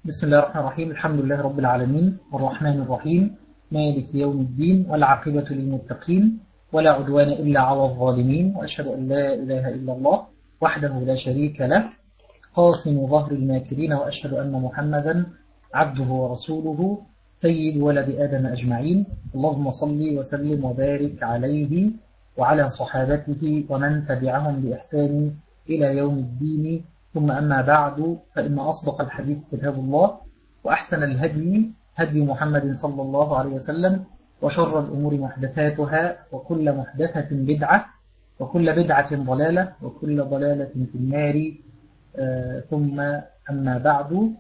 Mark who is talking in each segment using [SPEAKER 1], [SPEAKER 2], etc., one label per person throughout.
[SPEAKER 1] بسم الله الرحمن الرحيم. الحمد لله رب العالمين الرحمن الرحيم مالك يوم الدين والعاقبة للمتقين ولا عدوان إلا على الظالمين، وأشهد أن لا إله إلا الله وحده لا شريك له قاصم ظهر الماكرين، وأشهد أن محمدا عبده ورسوله سيد ولد آدم أجمعين. اللهم صل وسلم وبارك عليه وعلى صحابته ومن تبعهم بإحسان إلى يوم الدين. ثم أما بعد، فإن أصدق الحديث كتاب الله، وأحسن الهدي هدي محمد صلى الله عليه وسلم، وشر الأمور محدثاتها، وكل محدثة بدعة، وكل بدعة ضلالة، وكل ضلالة في النار. ثم أما بعد،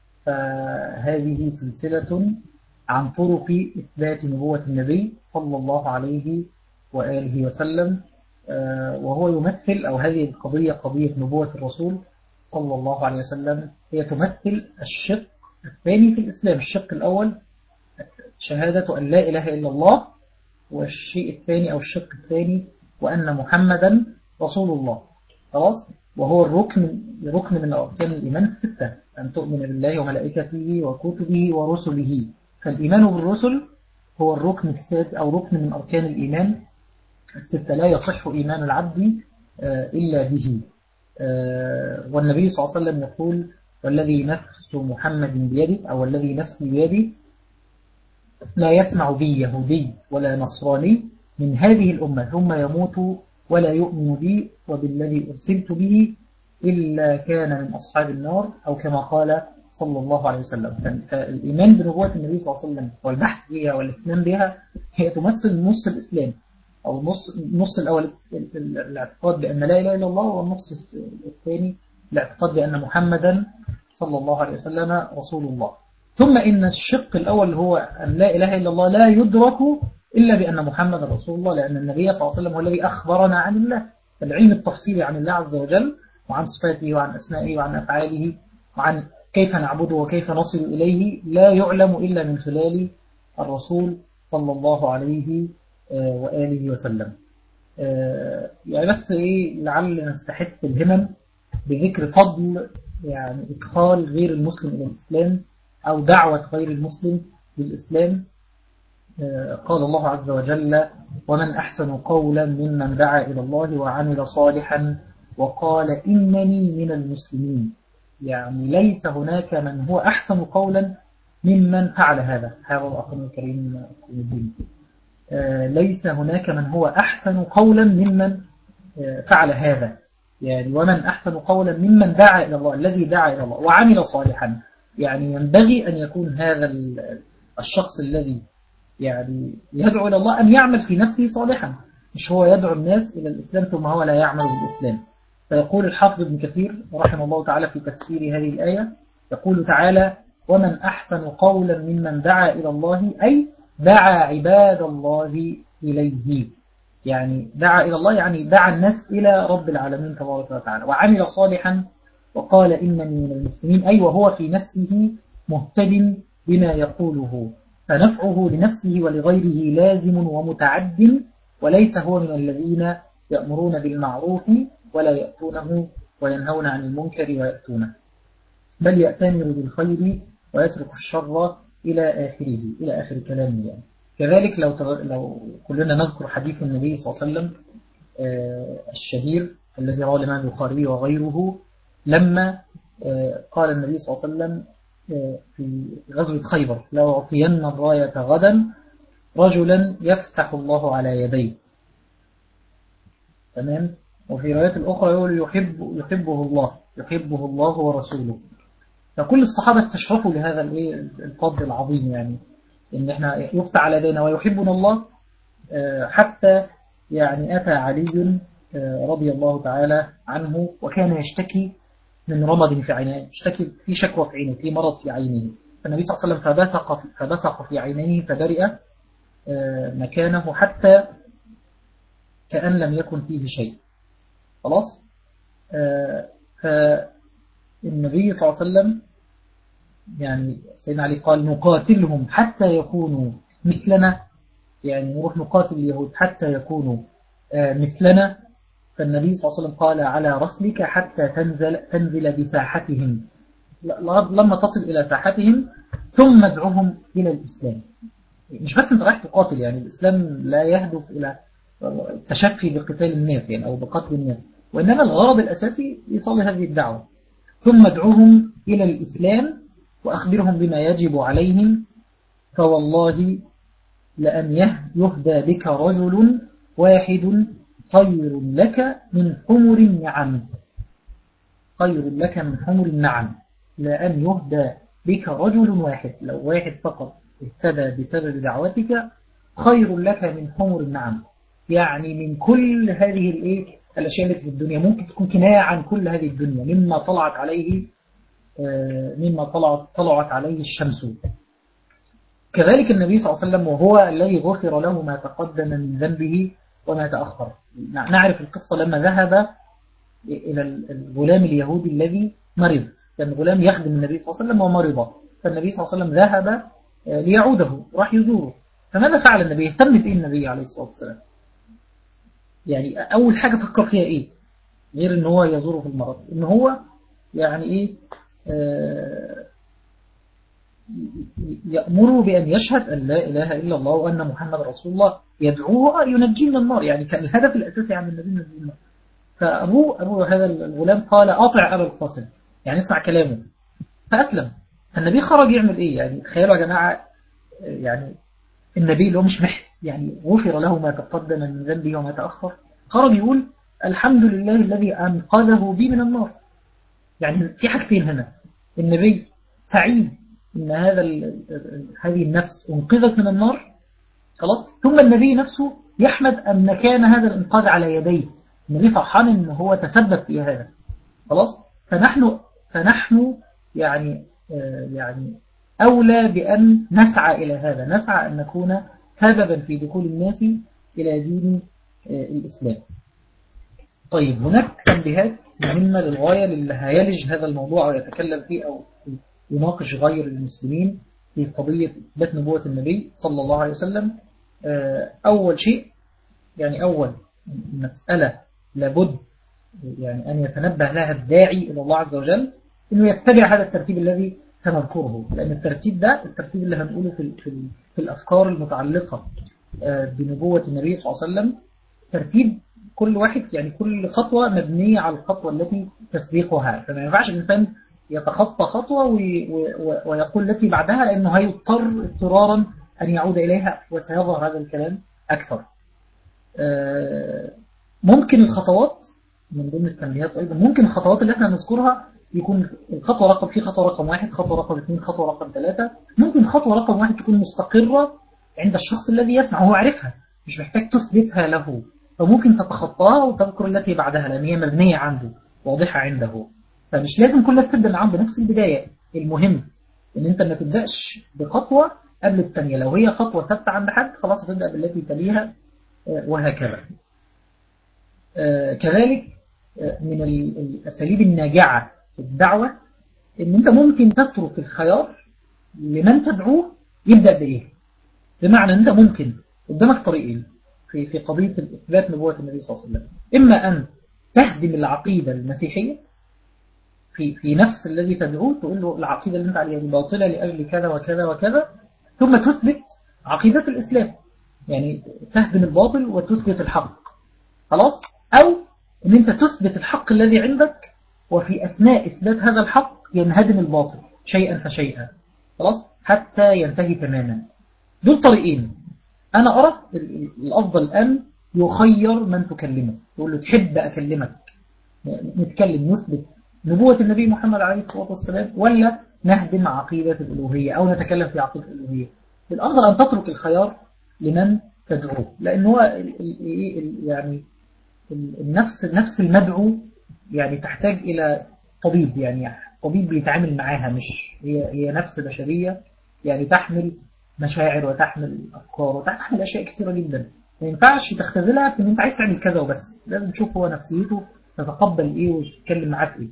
[SPEAKER 1] فهذه سلسلة عن طرق إثبات نبوة النبي صلى الله عليه وآله وسلم، وهو يمثل، أو هذه القضية قضية نبوة الرسول صلى الله عليه وسلم، هي تمثل الشق الثاني في الإسلام. الشق الأول شهادة أن لا إله إلا الله، والشيء الثاني أو الشق الثاني وأن محمدا رسول الله. خلاص، وهو الركن من أركان الإيمان الستة، أن تؤمن بالله وملائكته وكتبه ورسله. فالإيمان بالرسل هو الركن السادس أو ركن من أركان الإيمان الستة، لا يصح إيمان العبد إلا به. والنبي صلى الله عليه وسلم يقول: والذي نفس محمد بيده، أو الذي نفسي بيده، لا يسمع بي يهودي ولا نصراني من هذه الأمة ثم يموت ولا يؤمن بي وبالذي أرسلت به إلا كان من أصحاب النار، أو كما قال صلى الله عليه وسلم. فالإيمان بنبوة النبي صلى الله عليه وسلم والبحث فيها والاهتمام بها هي تمثل نص الإسلام، أو النص الأول الاعتقاد بأن لا إله إلا الله، والنص الثاني الاعتقاد بأن محمدا صلى الله عليه وسلم رسول الله. ثم إن الشق الأول هو أن لا إله إلا الله لا يدرك إلا بأن محمد رسول الله، لأن النبي صلى الله عليه وسلم هو الذي أخبرنا عن الله. العلم التفصيلي عن الله عز وجل، وعن صفاته وعن أسمائه وعن أفعاله وعن كيف نعبده وكيف نصل إليه، لا يعلم إلا من خلال الرسول صلى الله عليه وآله وسلم. يعني بس لعل نستحث الهمم بذكر فضل يعني إدخال غير المسلم إلى الإسلام، أو دعوة غير المسلم للإسلام. قال الله عز وجل: ومن أحسن قولا ممن دعا إلى الله وعمل صالحا وقال إنني من المسلمين. يعني ليس هناك من هو أحسن قولا ممن فعل هذا الأخ الكريم الدين. ليس هناك من هو أحسن قولا ممن فعل هذا. يعني ومن أحسن قولا ممن دعا إلى الله، الذي دعا إلى الله وعمل صالحا. يعني ينبغي أن يكون هذا الشخص الذي يعني يدعو إلى الله أن يعمل في نفسه صالحا، مش هو يدعو الناس إلى الإسلام ثم هو لا يعمل بالإسلام. فيقول الحافظ ابن كثير رحمه الله تعالى في تفسير هذه الآية، يقول تعالى: ومن أحسن قولا ممن دعا إلى الله، أي دعا عباد الله إليه. يعني دعا إلى الله يعني دعا الناس إلى رب العالمين تبارك وتعالى، وعمل صالحا وقال إنني من المسلمين، أي وهو في نفسه مهتد بما يقوله، فنفعه لنفسه ولغيره لازم ومتعد، وليس هو من الذين يأمرون بالمعروف ولا يأتونه وينهون عن المنكر ويأتونه، بل يأتمر بالخير ويترك الشر إلى آخره، إلى آخر كلامه. يعني كذلك لو كلنا نذكر حديث النبي صلى الله عليه وسلم الشهير الذي رواه الإمام البخاري وغيره، لما قال النبي صلى الله عليه وسلم في غزوة خيبر: لو أعطين الراية غدا رجلا يفتح الله على يديه. تمام. وفي رواية الأخرى يقول: يحبه الله ورسوله. فكل الصحابة استشرفوا لهذا الفضل العظيم، يعني إن احنا يفتح على يدينا ويحبنا الله. حتى يعني أتى علي رضي الله تعالى عنه وكان يشتكي من رمض في عينيه، يشتكي في شكوى في عينه، في مرض في عينه. فالنبي صلى الله عليه وسلم فبصق في عينيه فبرئ مكانه حتى كأن لم يكن فيه شيء. خلاص. فالنبي صلى الله عليه وسلم يعني سيدنا علي قال: نقاتلهم حتى يكونوا مثلنا، يعني نروح نقاتل اليهود حتى يكونوا مثلنا. فالنبي صلى الله عليه وسلم قال: على رسلك حتى تنزل بساحتهم. لما تصل إلى ساحتهم ثم ادعوهم إلى الإسلام. مش بس أنت رايح تقاتل، يعني الإسلام لا يهدف إلى التشفي بقتال الناس يعني أو بقتل الناس، وإنما الغرض الأساسي يصل هذه الدعوة. ثم ادعوهم إلى الإسلام وأخبرهم بما يجب عليهم، فوالله لأن يهدى بك رجل واحد خير لك من حمر النعم. خير لك من حمر النعم. لأن يهدى بك رجل واحد، لو واحد فقط اهتدى بسبب دعوتك خير لك من حمر النعم. يعني من كل هذه الأشياء التي في الدنيا، ممكن تكون كناية عن كل هذه الدنيا مما طلعت عليه طلعت عليه الشمس. كذلك النبي صلى الله عليه وسلم وهو الذي غفر له ما تقدم من ذنبه وما تأخر. نعرف القصة لما ذهب إلى الغلام اليهودي الذي مرض، كان غلام يخدم النبي صلى الله عليه وسلم ومرض، فالنبي صلى الله عليه وسلم ذهب ليعوده، راح يزوره. فماذا فعل النبي؟ اهتم بإيه النبي عليه الصلاة والسلام؟ يعني أول حاجة فكر فيها إيه غير إن هو يزوره في المرض؟ إن هو يعني إيه يأمره بأن يشهد أن لا إله إلا الله وأن محمد رسول الله، يدعوه ينجيه من النار. يعني كان الهدف الأساسي عن النبي من النار. فأبوه هذا الغلام قال أطع أبا القاسم، يعني اسمع كلامه، فأسلم. النبي خرج يعمل إيه؟ يعني تخيلوا يا جماعة، يعني النبي اللي هو مش يعني غفر له ما تقدم من ذنبه وما تأخر، خرج يقول الحمد لله الذي أنقذه بي من النار. يعني في حاجتين هنا، النبي سعيد إن هذه النفس أنقذت من النار، خلاص، ثم النبي نفسه يحمد أن كان هذا الإنقاذ على يديه. النبي فرحان إن هو تسبب في هذا، خلاص. فنحن يعني يعني أولى بأن نسعى إلى هذا، نسعى أن نكون سببا في دخول الناس إلى دين الإسلام. طيب، هناك تنبيهات مهمة للغاية للي هيلج هذا الموضوع أو يتكلم فيه أو يناقش غير المسلمين في قضية إثبات نبوة النبي صلى الله عليه وسلم. أول شيء، يعني أول مسألة لابد يعني أن يتنبه لها الداعي إلى الله عز وجل، إنه يتبع هذا الترتيب الذي سنذكره، لأن الترتيب ده الترتيب اللي هنقوله في الأفكار المتعلقة بنبوة النبي صلى الله عليه وسلم، ترتيب كل واحد، يعني كل خطوة مبنية على الخطوة التي تسبقها. فما ينفعش الإنسان يتخطى خطوة ويقول التي بعدها، لأنه هيضطر اضطرارا أن يعود إليها، وسيظهر هذا الكلام أكثر. ممكن الخطوات من ضمن التنبيهات أيضا، ممكن الخطوات اللي احنا نذكرها يكون الخطوة في خطوة رقم 1، خطوة رقم 2، خطوة رقم 3. ممكن خطوة رقم 1 تكون مستقرة عند الشخص الذي يسمع، هو عارفها، مش محتاج تثبتها له، فممكن تتخطاها وتذكر التي بعدها لأن هي مبنية عنده، واضحة عنده. فمش لازم كلها تبدأ معاهم بنفس البداية. المهم ان انت ما تبدأش بخطوة قبل الثانية، لو هي خطوة ثابتة عند حد خلاص هتبدأ بالتي تليها، وهكذا. كذلك من الأساليب الناجعة في الدعوة ان انت ممكن تترك الخيار لمن تدعوه يبدأ بإيه. بمعنى ان انت ممكن قدامك طريقين في قضية إثبات نبوة النبي صلى الله عليه وسلم، إما أن تهدم العقيدة المسيحية في نفس الذي تدعوه، تقول له العقيدة اللي انت عليها باطلة لأجل كذا وكذا وكذا، ثم تثبت عقيدة الإسلام، يعني تهدم الباطل وتثبت الحق، خلاص. أو ان انت تثبت الحق الذي عندك، وفي أثناء إثبات هذا الحق ينهدم الباطل شيئا فشيئا، خلاص، حتى ينتهي تماما. دول طريقين. أنا أرى الأفضل أن يخير من تكلمه، يقول له تحب أكلمك نتكلم نثبت نبوة النبي محمد عليه الصلاة والسلام، ولا نهدم عقيدة الألوهية أو نتكلم في عقيدة الألوهية. الأفضل أن تترك الخيار لمن تدعوه، لأن هو يعني نفس المدعو يعني تحتاج إلى طبيب، يعني طبيب بيتعامل معاها، مش هي نفس بشرية يعني تحمل مشاعر وتحمل أفكار وتحمل أشياء كثيرة جدا. ما ينفعش تختزلها في إن أنت عايز تعمل كذا وبس، لازم تشوف هو نفسيته تتقبل إيه وتتكلم معاه في إيه.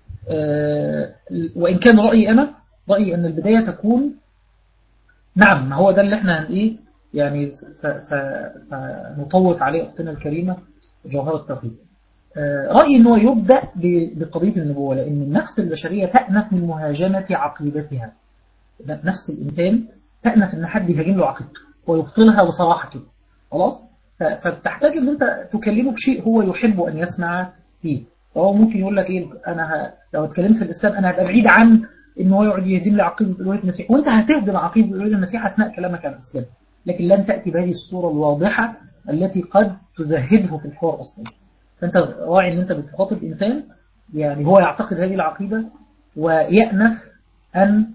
[SPEAKER 1] وإن كان رأيي أن البداية تكون، نعم، ما هو ده اللي احنا إيه يعني سنطوف عليه أختنا الكريمة جوهر التوحيد. رأيي أنه يبدأ بقضية النبوة، لأن النفس البشرية تأنف من مهاجمة عقيدتها. نفس الإنسان تأنف أن حد يهاجم له عقيدته ويبطلها بصراحة كده. خلاص. فبتحتاج أن أنت تكلمه بشيء هو يحب أن يسمع فيه. فهو ممكن يقول لك إيه، لو اتكلمت في الإسلام أنا هبقى بعيد عن إن هو يقعد يهدم لي عقيدة ألوهية المسيح، وأنت هتهدم عقيدة ألوهية المسيح أثناء كلامك عن الإسلام، لكن لن تأتي بهذه الصورة الواضحة التي قد تزهده في الحوار أصلا. فأنت راعي أن أنت بتخاطب إنسان يعني هو يعتقد هذه العقيدة ويأنف أن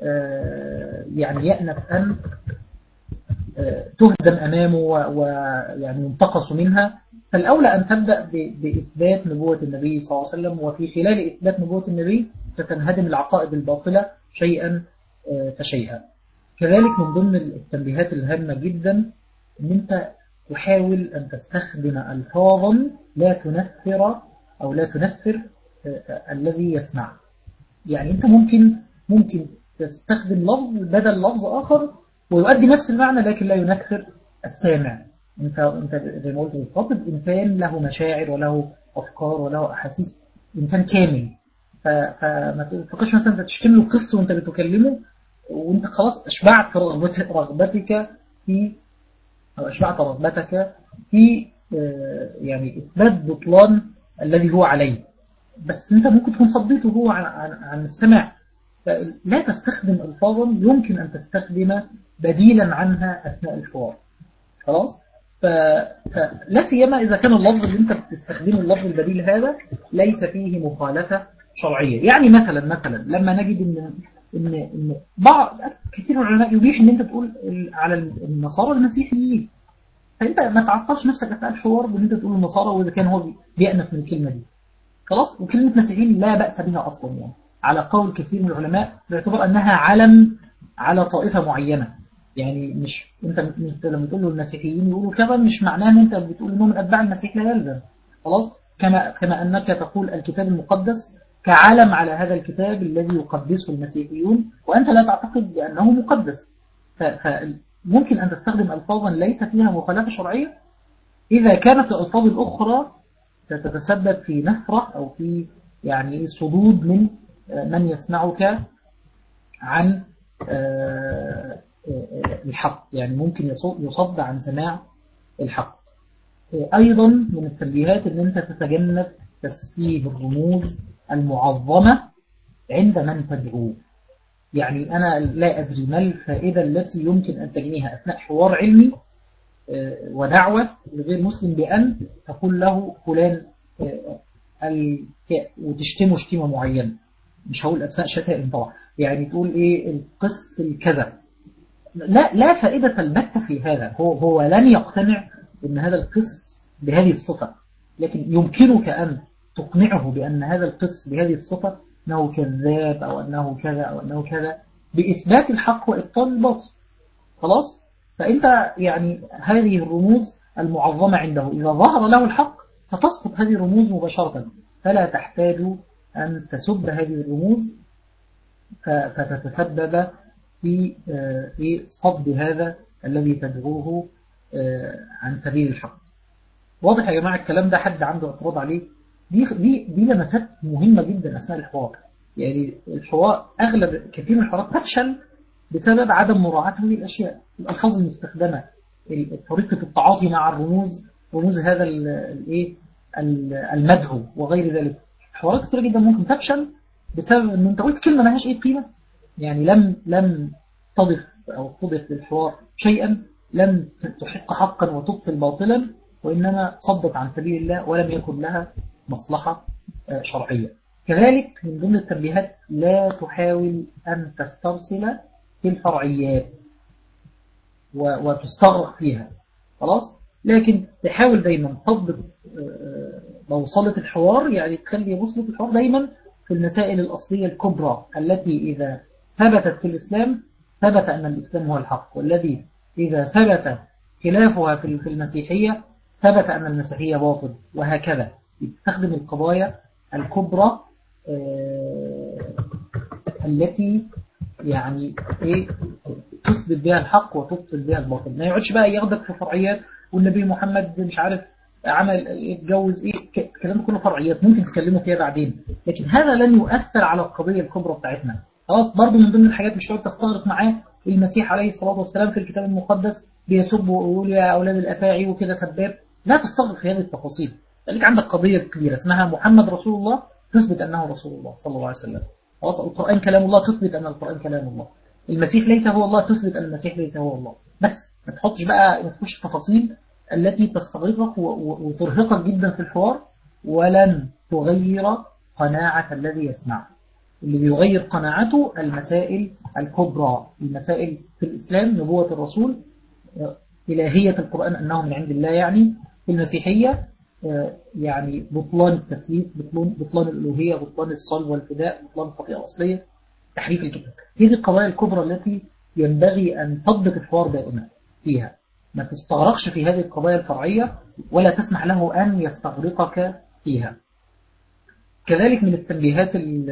[SPEAKER 1] تهدم أمامه ويعني ينتقص منها. فالأولى أن تبدأ بإثبات نبوة النبي صلى الله عليه وسلم، وفي خلال إثبات نبوة النبي ستنهدم العقائد الباطلة شيئا فشيئا. كذلك من ضمن التنبيهات الهامة جدا أن أنت تحاول أن تستخدم ألفاظا لا تنفر أو لا تنفر الذي يسمع. يعني أنت ممكن تستخدم لفظ بدل لفظ آخر ويؤدي نفس المعنى لكن لا ينفر السامع. أنت زي ما قلت بتخاطب إنسان له مشاعر وله أفكار وله أحاسيس، إنسان كامل. فما تفكرش مثلا أنت تشتم له قصة وأنت بتكلمه وأنت خلاص أشبعت رغبتك في أو أشبعت رغبتك في يعني إثبات بطلان الذي هو عليه، بس أنت ممكن تكون صديته هو عن السماع. فلا تستخدم ألفاظا يمكن أن تستخدم بديلا عنها أثناء الحوار. خلاص. فلا سيما إذا كان اللفظ اللي أنت بتستخدمه اللفظ البديل هذا ليس فيه مخالفة شرعية. يعني مثلا لما نجد إن بعض كثير من العلماء يبيح إن أنت تقول على النصارى المسيحيين، فأنت ما تعطلش نفسك أثناء الحوار بأن أنت تقول النصارى وإذا كان هو بيأنف من الكلمة دي. خلاص. وكلمة مسيحيين لا بأس بها أصلا، يعني على قول كثير من العلماء باعتبار أنها علم على طائفة معينة. يعني مش أنت لما تقول له المسيحيين يقولوا كذا مش معناه أن أنت بتقول أنهم من أتباع المسيح، لا يلزم. خلاص. كما أنك تقول الكتاب المقدس كعلم على هذا الكتاب الذي يقدسه المسيحيون وأنت لا تعتقد بأنه مقدس. فممكن أن تستخدم ألفاظا ليس فيها مخالفة شرعية إذا كانت الألفاظ الأخرى ستتسبب في نفرة أو في يعني صدود من يسمعك عن الحق، يعني ممكن يصد عن سماع الحق. أيضا من التنبيهات أن أنت تتجنب تسفيه الرموز المعظمة عند من تدعوه. يعني أنا لا أدري ما الفائدة التي يمكن أن تجنيها أثناء حوار علمي ودعوة لغير مسلم بأن تقول له فلان وتشتمه شتيمة معينة. مش هقول أسماء شتائم طبعا، يعني تقول إيه القس الكذا. لا فائدة البتة في هذا. هو لن يقتنع أن هذا القس بهذه الصفة، لكن يمكنك أن تقنعه بأن هذا القس بهذه الصفة أنه كذاب أو أنه كذا أو أنه كذا بإثبات الحق وإبطال الباطل. خلاص. فأنت يعني هذه الرموز المعظمة عنده إذا ظهر له الحق ستسقط هذه الرموز مباشرة، فلا تحتاج أن تسب هذه الرموز فتتسبب في صد هذا الذي تدعوه عن سبيل الحق. واضح يا جماعة الكلام ده؟ حد عنده اعتراض عليه؟ دي لمسات مهمة جدا أثناء الحوار. يعني الحوار كثير من الحوارات تفشل بسبب عدم مراعاة هذه الأشياء، الألفاظ المستخدمة، طريقة التعاطي مع رموز هذا المدعو وغير ذلك. حوارات كثيرة جدا ممكن تفشل بسبب أن أنت قلت كلمة ملهاش أي قيمة، يعني لم تضف أو تضف للحوار شيئا، لم تحق حقا وتبطل باطلا، وإنما صدت عن سبيل الله ولم يكن لها مصلحة شرعية. كذلك من ضمن التنبيهات لا تحاول أن تسترسل في الفرعيات وتستغرق فيها. خلاص. لكن تحاول دايما تضبط بوصلة الحوار، يعني تخلي بوصلة الحوار دايما في المسائل الأصلية الكبرى التي إذا ثبتت في الإسلام ثبت أن الإسلام هو الحق، والذي إذا ثبت خلافها في المسيحية ثبت أن المسيحية باطل، وهكذا. تستخدم القضايا الكبرى التي يعني تثبت بها الحق وتبطل بها الباطل. ما يقعدش بقى ياخدك في فرعيات والنبي محمد مش عارف عمل يتجوز الكلام ده كله فرعيات ممكن تتكلموا فيها بعدين، لكن هذا لن يؤثر على القضية الكبرى بتاعتنا. خلاص، برضه من ضمن الحاجات مش هتقعد تستغرق معاه المسيح عليه الصلاة والسلام في الكتاب المقدس بيسب ويقول يا أولاد الأفاعي وكده سباب. لا تستغرق في هذه التفاصيل، لك عندك قضية كبيرة اسمها محمد رسول الله، تثبت أنه رسول الله صلى الله عليه وسلم. خلاص، القرآن كلام الله، تثبت أن القرآن كلام الله. المسيح ليس هو الله، تثبت أن المسيح ليس هو الله. بس ما تحطش بقى، ما تخش التفاصيل التي تستغرقك وترهقك جدا في الحوار، ولن تغير قناعة الذي يسمعه. اللي بيغير قناعته المسائل الكبرى، المسائل في الإسلام نبوة الرسول، إلهية القرآن أنه من عند الله، يعني في المسيحية يعني بطلان التكليف، بطلان الألوهية، بطلان الصلب والفداء، بطلان الخطيئة الأصلية، تحريف الكتاب. هذه القضايا الكبرى التي ينبغي أن تضبط الحوار دائما فيها. ما تستغرقش في هذه القضايا الفرعية ولا تسمح له أن يستغرقك فيها. كذلك من التنبيهات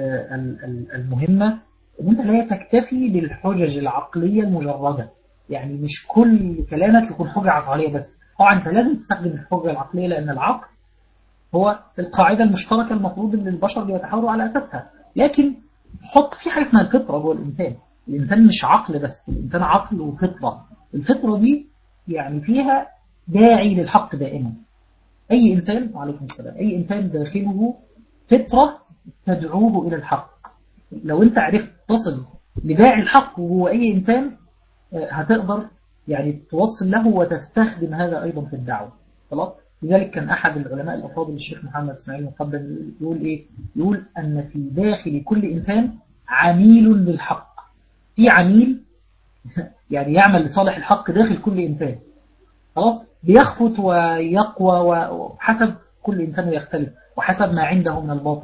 [SPEAKER 1] المهمة أن أنت لا تكتفي بالحجج العقلية المجردة. يعني مش كل كلامك يكون حجة عقلية بس. طبعا أنت لازم تستخدم الحجة العقلية، لأن العقل هو القاعدة المشتركة المفروض أن البشر بيتحاوروا على أساسها. لكن حط في حاجة اسمها الفطرة جوه الإنسان. الإنسان مش عقل بس، الإنسان عقل وفطرة. الفطرة دي يعني فيها داعي للحق دائما. أي إنسان، وعليكم السلام، أي إنسان داخله فطرة تدعوه إلى الحق. لو أنت عرفت تصل لداعي الحق وهو أي إنسان، هتقدر يعني توصل له وتستخدم هذا أيضا في الدعوة. خلاص. لذلك كان أحد العلماء الأفاضل الشيخ محمد إسماعيل المقدم يقول إيه؟ يقول أن في داخل كل إنسان عميل للحق. في عميل يعني يعمل لصالح الحق داخل كل إنسان. خلاص، بيخفت ويقوى وحسب كل إنسان يختلف، وحسب ما عنده من الباطل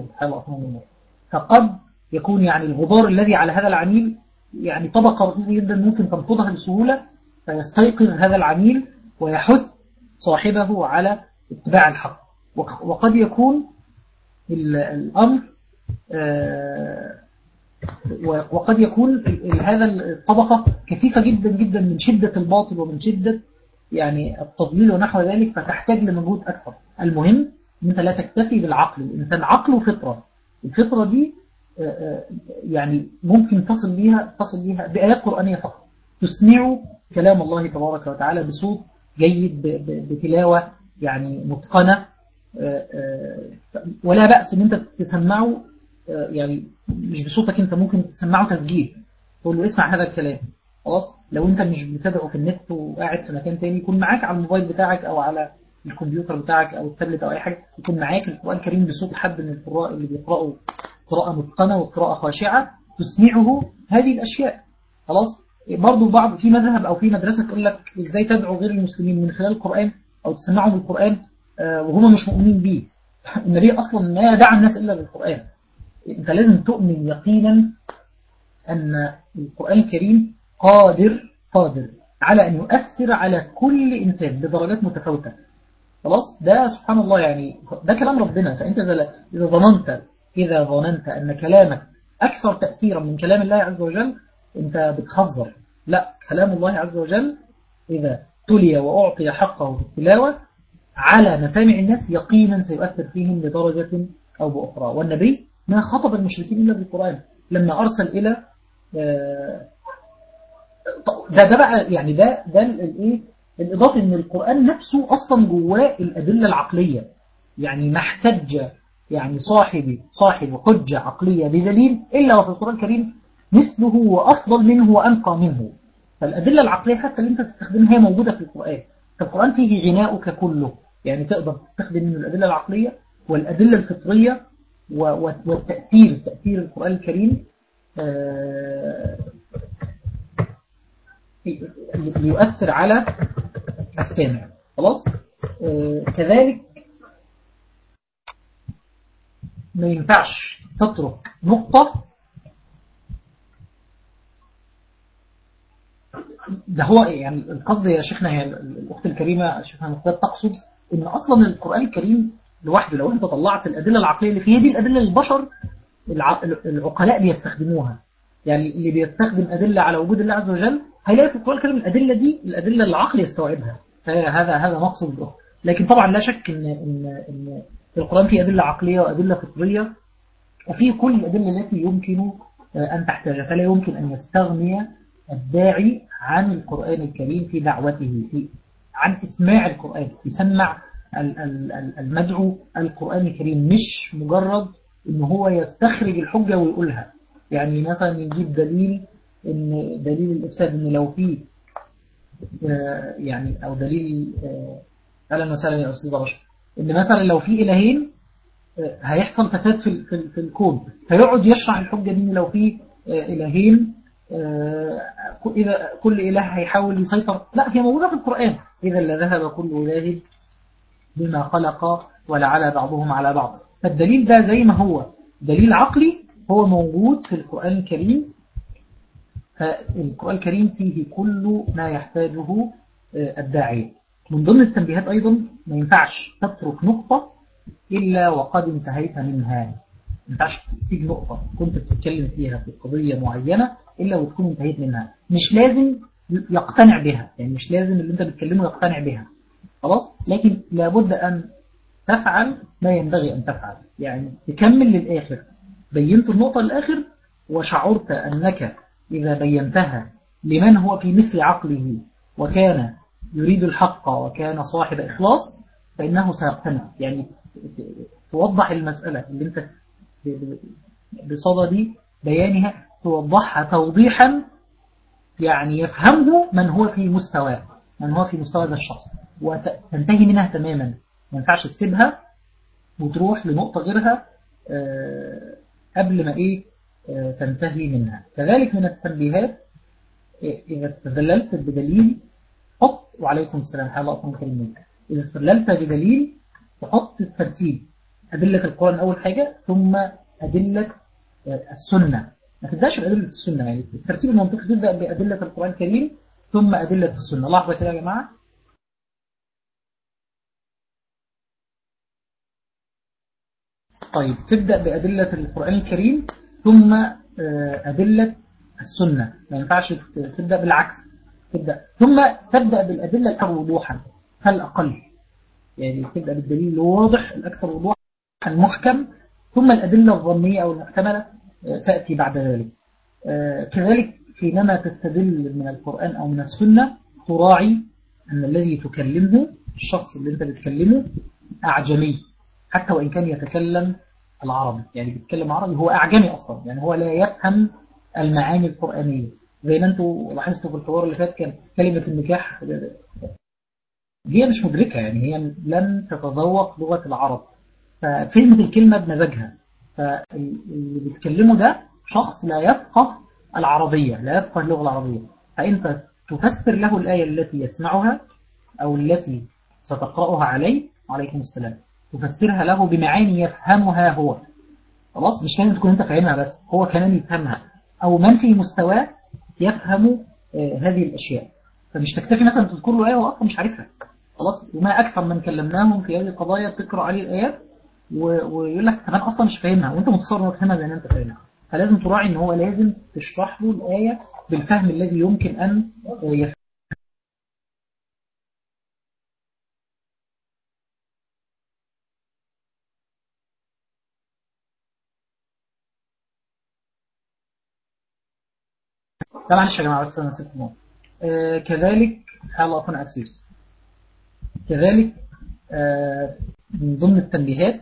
[SPEAKER 1] فقد يكون يعني الغبار الذي على هذا العميل يعني طبقة رقيقة جدا ممكن تنقضها بسهولة، فيستيقظ هذا العميل ويحث صاحبه على اتباع الحق. وقد يكون الأمر وقد يكون هذا الطبقة كثيفة جدا جدا من شدة الباطل ومن شدة يعني التضليل ونحو ذلك، فتحتاج لمجهود أكثر. المهم أن أنت لا تكتفي بالعقل. الإنسان عقله فطرة. الفطرة دي يعني ممكن تصل ليها بآيات قرآنية فقط، تسمع كلام الله تبارك وتعالى بصوت جيد، بتلاوة يعني متقنة. ولا بأس أن أنت تسمعه يعني مش بصوتك أنت، ممكن تسمعه تسجيل، تقول له اسمع هذا الكلام. خلاص، لو أنت مش بتدعو في النت وقاعد في مكان تاني، يكون معاك على الموبايل بتاعك أو على الكمبيوتر بتاعك أو التابلت أو أي حاجة، يكون معاك القرآن الكريم بصوت حد من القراء اللي بيقرأوا قراءة متقنة وقراءة خاشعة، تسمعه هذه الأشياء. خلاص. برضو بعض في مذهب أو في مدرسة تقول لك إزاي تدعو غير المسلمين من خلال القرآن أو تسمعهم القرآن وهم مش مؤمنين به. النبي أصلا ما دعا الناس إلا بالقرآن. أنت لازم تؤمن يقينا أن القرآن الكريم قادر على أن يؤثر على كل إنسان بدرجات متفاوتة. خلاص، ده سبحان الله، يعني ده كلام ربنا. فأنت إذا ظننت أن كلامك أكثر تأثيرا من كلام الله عز وجل، أنت بتخزر. لا، كلام الله عز وجل إذا تلي وأعطي حقه في التلاوة على مسامع الناس يقينا سيؤثر فيهم بدرجة أو بأخرى. والنبي ما خطب المشركين إلا بالقرآن لما أرسل إلى ده بقى يعني ده الإيه الإضافة، إن القرآن نفسه أصلا جواه الأدلة العقلية. يعني ما احتج يعني صاحب حجة عقلية بدليل إلا وفي القرآن الكريم مثله وأفضل منه وأنقى منه. فالأدلة العقلية حتى اللي أنت تستخدمها هي موجودة في القرآن. فالقرآن فيه غناؤك كله، يعني تقدر تستخدم منه الأدلة العقلية والأدلة الفطرية تأثير القرآن الكريم ليؤثر على السامع. خلاص. كذلك ما ينفعش تترك نقطة. ده هو يعني القصد يا شيخنا، هي الأخت الكريمة شيخنا مختار تقصد إن أصلا القرآن الكريم لوحده لو أنت طلعت الأدلة العقلية اللي فيه، دي الأدلة البشر العقلاء بيستخدموها. يعني اللي بيستخدم أدلة على وجود الله عز وجل هيلاقي في القرآن الكريم الأدلة دي العقل يستوعبها. هذا مقصد الأخر. لكن طبعا لا شك إن القرآن فيه أدلة عقلية وأدلة فطرية، وفيه كل الأدلة التي يمكن أن تحتاجها، فلا يمكن أن يستغني الداعي عن القرآن الكريم في دعوته، عن إسماع القرآن، يسمع المدعو القرآن الكريم، مش مجرد إن هو يستخرج الحجة ويقولها. يعني مثلا يجيب دليل الإفساد، إن لو فيه يعني أو دليل أهلا وسهلا يا أستاذ رشد، إن مثلا لو في إلهين هيحصل فساد في الكون، فيقعد يشرح الحجة دي إن لو في إلهين إذا كل إله هيحاول يسيطر، لا، هي موجودة في القرآن، إذا لذهب كل إله بما خلق ولعلى بعضهم على بعض. فالدليل ده زي ما هو دليل عقلي هو موجود في القرآن الكريم. فالقرآن الكريم فيه كل ما يحتاجه الداعية. من ضمن التنبيهات أيضا، ما ينفعش تترك نقطة إلا وقد انتهيت منها. ما ينفعش تيجي نقطة كنت بتتكلم فيها في قضية معينة إلا وتكون انتهيت منها. مش لازم يقتنع بها، يعني مش لازم اللي انت بتكلمه يقتنع بها، خلاص، لكن لابد أن تفعل ما ينبغي أن تفعل، يعني تكمل للآخر. بينت النقطة للآخر وشعرت أنك إذا بينتها لمن هو في مثل عقله وكان يريد الحق وكان صاحب إخلاص فإنه سيقتنع. يعني توضح المسألة اللي انت بصدد بيانها، توضحها توضيحا يعني يفهمه من هو في مستوى هذا الشخص، وتنتهي منها تماما. ما ينفعش تسيبها وتروح لنقطة غيرها قبل ما تنتهي منها. كذلك من التنبيهات، إذا استدللت بدليل حط، وعليكم السلام حيا الله أكبر خير منك، إذا استدللت بدليل تحط الترتيب، أدلة القرآن أول حاجة ثم أدلة السنة. ما تبدأش بأدلة السنة، يعني الترتيب المنطقي تبدأ بأدلة القرآن الكريم ثم أدلة السنة. لحظة كده يا جماعة. طيب، تبدأ بأدلة القرآن الكريم ثم أدلة السنة. ما ينفعش تبدأ بالعكس، تبدأ بالأدلة الأكثر وضوحا فالأقل، يعني تبدأ بالدليل الواضح الأكثر وضوحا المحكم، ثم الأدلة الظنية أو المحتملة تأتي بعد ذلك. كذلك حينما تستدل من القرآن أو من السنة تراعي أن الذي تكلمه، الشخص اللي أنت بتكلمه، أعجمي، حتى وإن كان يتكلم العربي، يعني بيتكلم عربي، هو أعجمي أصلا، يعني هو لا يفهم المعاني القرآنية. زي ما أنتوا لاحظتوا في الحوار اللي فات، كان كلمة النكاح هي مش مدركة، يعني هي لم تتذوق لغة العرب، ففهمت الكلمة بمزاجها. فاللي بيتكلمه ده شخص لا يفقه العربية، لا يفقه اللغة العربية، فأنت تفسر له الآية التي يسمعها أو التي ستقرأها عليه، عليكم السلام، تفسرها له بمعاني يفهمها هو. خلاص، مش لازم تكون أنت فاهمها بس هو كمان يفهمها، أو من في مستواه يفهم هذه الأشياء. فمش تكتفي مثلا تذكر له آية وهو أصلا مش عارفها. خلاص، وما أكثر من كلمناهم في هذه القضايا تقرأ عليه الآيات ويقول لك كمان أصلا مش فاهمها، وأنت متصور إنه فاهمها زي ما أنت فاهمها. فلازم تراعي إن هو لازم تشرح له الآية بالفهم الذي يمكن أن يفهم. لا معلش يا جماعة، بس أنا نسيت النقطة. كذلك حال الله أكون عسير. كذلك من ضمن التنبيهات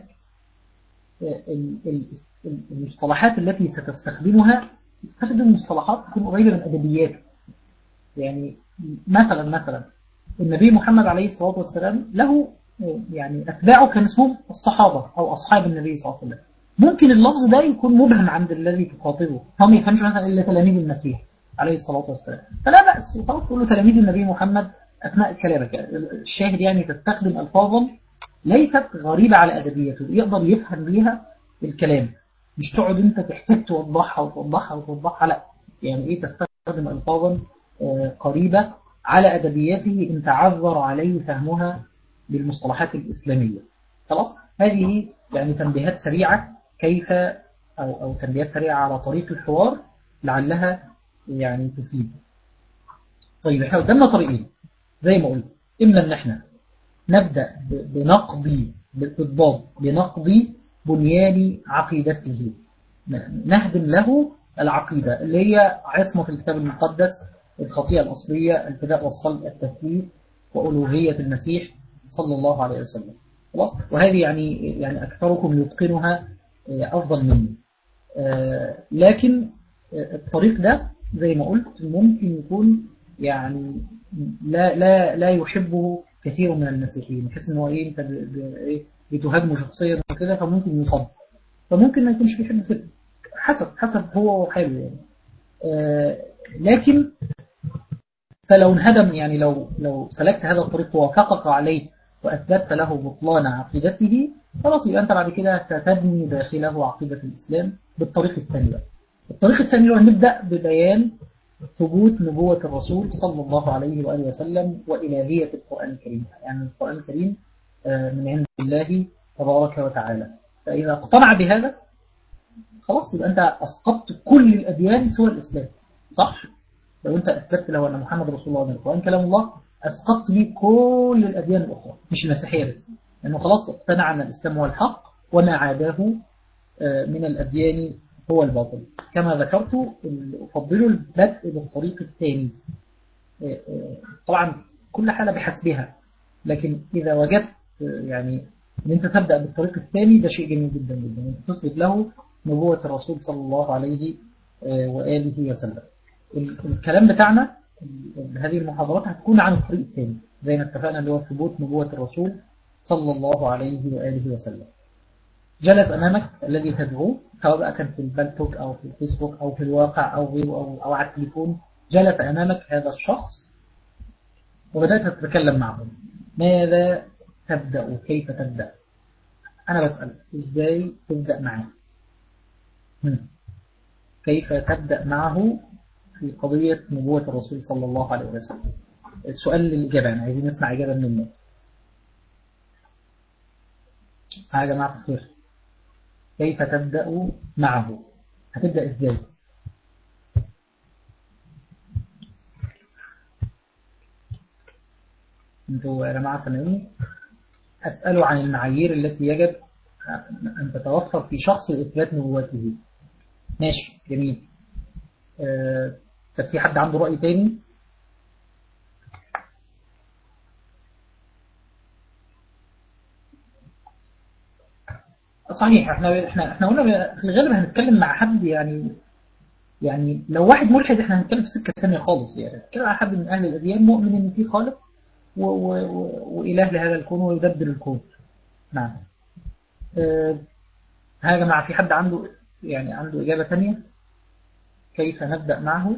[SPEAKER 1] المصطلحات التي ستستخدمها، استخدم مصطلحات تكون قريبة من أدبيات. يعني مثلا النبي محمد عليه الصلاة والسلام له يعني أتباعه كان اسمهم الصحابة أو أصحاب النبي صلى الله عليه وسلم. ممكن اللفظ ده يكون مبهم عند الذي تخاطبه، هم ما يفهمش مثلا إلا تلاميذ المسيح عليه الصلاة والسلام، فلا بأس خلاص تقول له تلاميذ النبي محمد أثناء كلامك. الشاهد يعني تستخدم ألفاظا ليست غريبة على أدبيته، يقدر يفهم بيها الكلام، مش تقعد أنت تحتاج توضحها وتوضحها وتوضحها، لا، يعني إيه، تستخدم ألفاظا قريبة على أدبياته إن تعذر عليه فهمها بالمصطلحات الإسلامية. خلاص، هذه يعني تنبيهات سريعة كيف أو تنبيهات سريعة على طريق الحوار لعلها يعني تفيد. طيب، احنا قدامنا طريقين زي ما قلت، إما أن احنا نبدأ بنقضي بالضاد بنقض بنيان عقيدته، نهدم له العقيدة اللي هي عصمة الكتاب المقدس، الخطيئة الأصلية، الفداء والصلب، التثبيت، وألوهية المسيح صلى الله عليه وسلم. خلاص، وهذه يعني أكثركم يتقنها أفضل مني. لكن الطريق ده زي ما قلت ممكن يكون يعني لا يحبه كثير من المسيحيين، يحس ان هو انت بتهاجمه شخصيا وكده، فممكن يصد، فممكن ما يكونش بيحب كده، حسب هو وحاله يعني. لكن فلو انهدم، يعني لو سلكت هذا الطريق ووافقك عليه وأثبتت له بطلان عقيدته، خلاص يبقى أنت بعد كده ستبني داخله عقيدة الإسلام بالطريق الثاني بقى. الطريق الثاني هو نبدأ ببيان ثبوت نبوة الرسول صلى الله عليه وآله وسلم وإلهية القرآن الكريم، يعني القرآن الكريم من عند الله تبارك وتعالى. فإذا اقتنع بهذا خلاص يبقى أنت أسقطت كل الأديان سوى الإسلام، صح؟ لو أنت أثبتت له أن محمد رسول الله وأن القرآن كلام الله، أسقطت به كل الأديان الأخرى مش المسيحية بس، لأنه خلاص اقتنع أن الإسلام هو الحق وما عاداه من الأديان هو الباطل. كما ذكرت أفضل البدء بالطريق الثاني، طبعا كل حالة بحسبها، لكن إذا وجدت يعني أن أنت تبدأ بالطريق الثاني ده شيء جميل جدا جدا، أن تثبت له نبوة الرسول صلى الله عليه وآله وسلم. الكلام بتاعنا هذه المحاضرات هتكون عن الطريق الثاني زي ما اتفقنا، اللي هو ثبوت نبوة الرسول صلى الله عليه وآله وسلم. جلس أمامك الذي تدعوه، سواء بقى كان في البلتوك أو في الفيسبوك أو في الواقع أو غيره أو على التليفون، جلس أمامك هذا الشخص وبدأت تتكلم معه. ماذا تبدأ؟ كيف تبدأ؟ أنا بسأل إزاي تبدأ معه؟ كيف تبدأ معه في قضية نبوة الرسول صلى الله عليه وسلم؟ السؤال للإجابة، يعني عايزين نسمع إجابة من الناس. يا جماعة الخير، كيف تبدأ معه؟ هتبدأ إزاي؟ انتوا يا جماعة سامعيني؟ أسألوا عن المعايير التي يجب أن تتوفر في شخص إثبات نبوته. ماشي، جميل. طب في حد عنده رأي تاني؟ صحيح، احنا قلنا في الغالب هنتكلم مع حد، يعني لو واحد ملحد احنا هنتكلم في سكة ثانية خالص، يعني هنتكلم على حد من أهل الأديان مؤمن إن في خالق وإله لهذا الكون ويدبر الكون. نعم. ها يا جماعة، في حد عنده إجابة ثانية؟ كيف نبدأ معه؟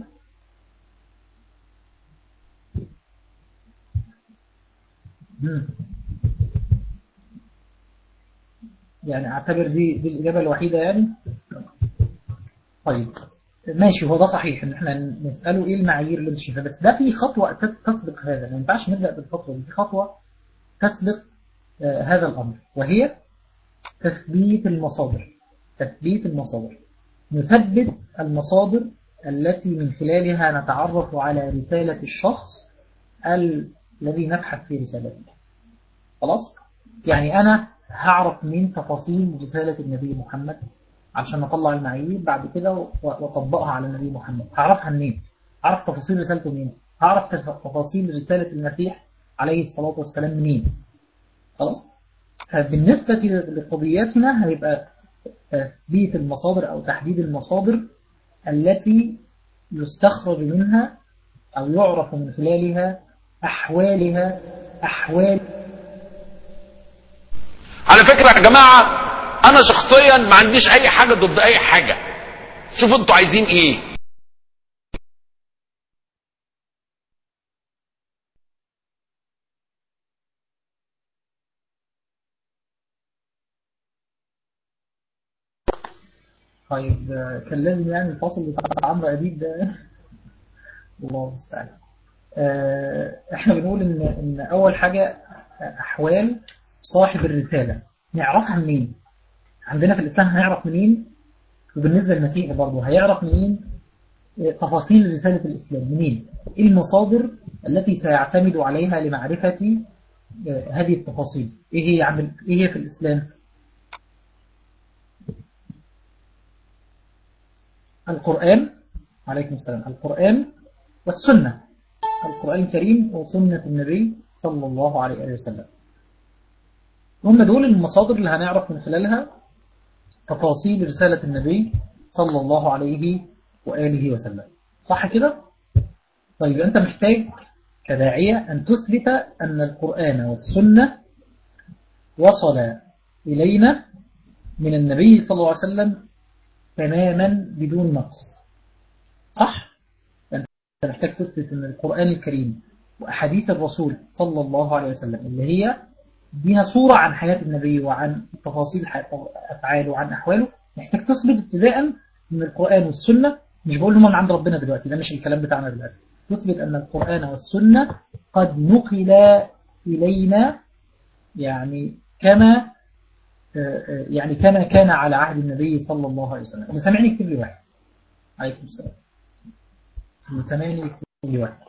[SPEAKER 1] يعني اعتبر دي الإجابة الوحيدة يعني. طيب ماشي، هو ده صحيح ان احنا نسأله ايه المعايير اللي انت شايفها، بس ده في خطوة تسبق هذا، ما ينفعش نبدأ بالخطوة دي، في خطوة تسبق هذا الأمر، وهي تثبيت المصادر. تثبيت المصادر، نثبت المصادر التي من خلالها نتعرف على رسالة الشخص الذي نبحث في رسالته. خلاص، يعني أنا هعرف من تفاصيل رسالة النبي محمد عشان أطلع المعايير بعد كده وأطبقها على النبي محمد. هعرفها منين؟ هعرف تفاصيل رسالته منين؟ هعرف تفاصيل رسالة المسيح عليه الصلاة والسلام منين؟ خلاص. بالنسبة لقضياتنا هيبقى تثبيت المصادر أو تحديد المصادر التي يستخرج منها أو يعرف من خلالها أحوال.
[SPEAKER 2] على فكرة يا جماعة، أنا شخصيا ما عنديش أي حاجة ضد أي حاجة، شوفوا أنتوا عايزين إيه.
[SPEAKER 1] طيب كان لازم يعني الفاصل بتاع عمرو أديب ده الله المستعان. احنا بنقول ان اول حاجة احوال صاحب الرسالة نعرفها منين. عندنا في الاسلام هنعرف منين، وبالنسبة للمسيح برضه هيعرف منين تفاصيل رسالة الاسلام منين. ايه المصادر التي سيعتمد عليها لمعرفة هذه التفاصيل. إيه هي في الإسلام؟ القرآن، عليكم السلام، القرآن والسنة، القرآن الكريم وسنة النبي صلى الله عليه وسلم. هم دول المصادر اللي هنعرف من خلالها تفاصيل رسالة النبي صلى الله عليه وآله وسلم. صح كده؟ طيب أنت محتاج كداعية أن تثبت أن القرآن والسنة وصل إلينا من النبي صلى الله عليه وسلم تماما بدون نقص. صح؟ أنت محتاج تثبت أن القرآن الكريم وأحاديث الرسول صلى الله عليه وسلم اللي هي دينا صورة عن حياة النبي وعن تفاصيل أفعاله وعن أحواله، محتاج تثبت ابتداء أن القرآن والسنة، مش بقول لهم من عند ربنا دلوقتي، ده مش الكلام بتاعنا دلوقتي، تثبت أن القرآن والسنة قد نقل إلينا يعني كما كان على عهد النبي صلى الله عليه وسلم. اللي سامعني يكتب لي واحد. عليكم السلام. اللي سامعني يكتب لي واحد.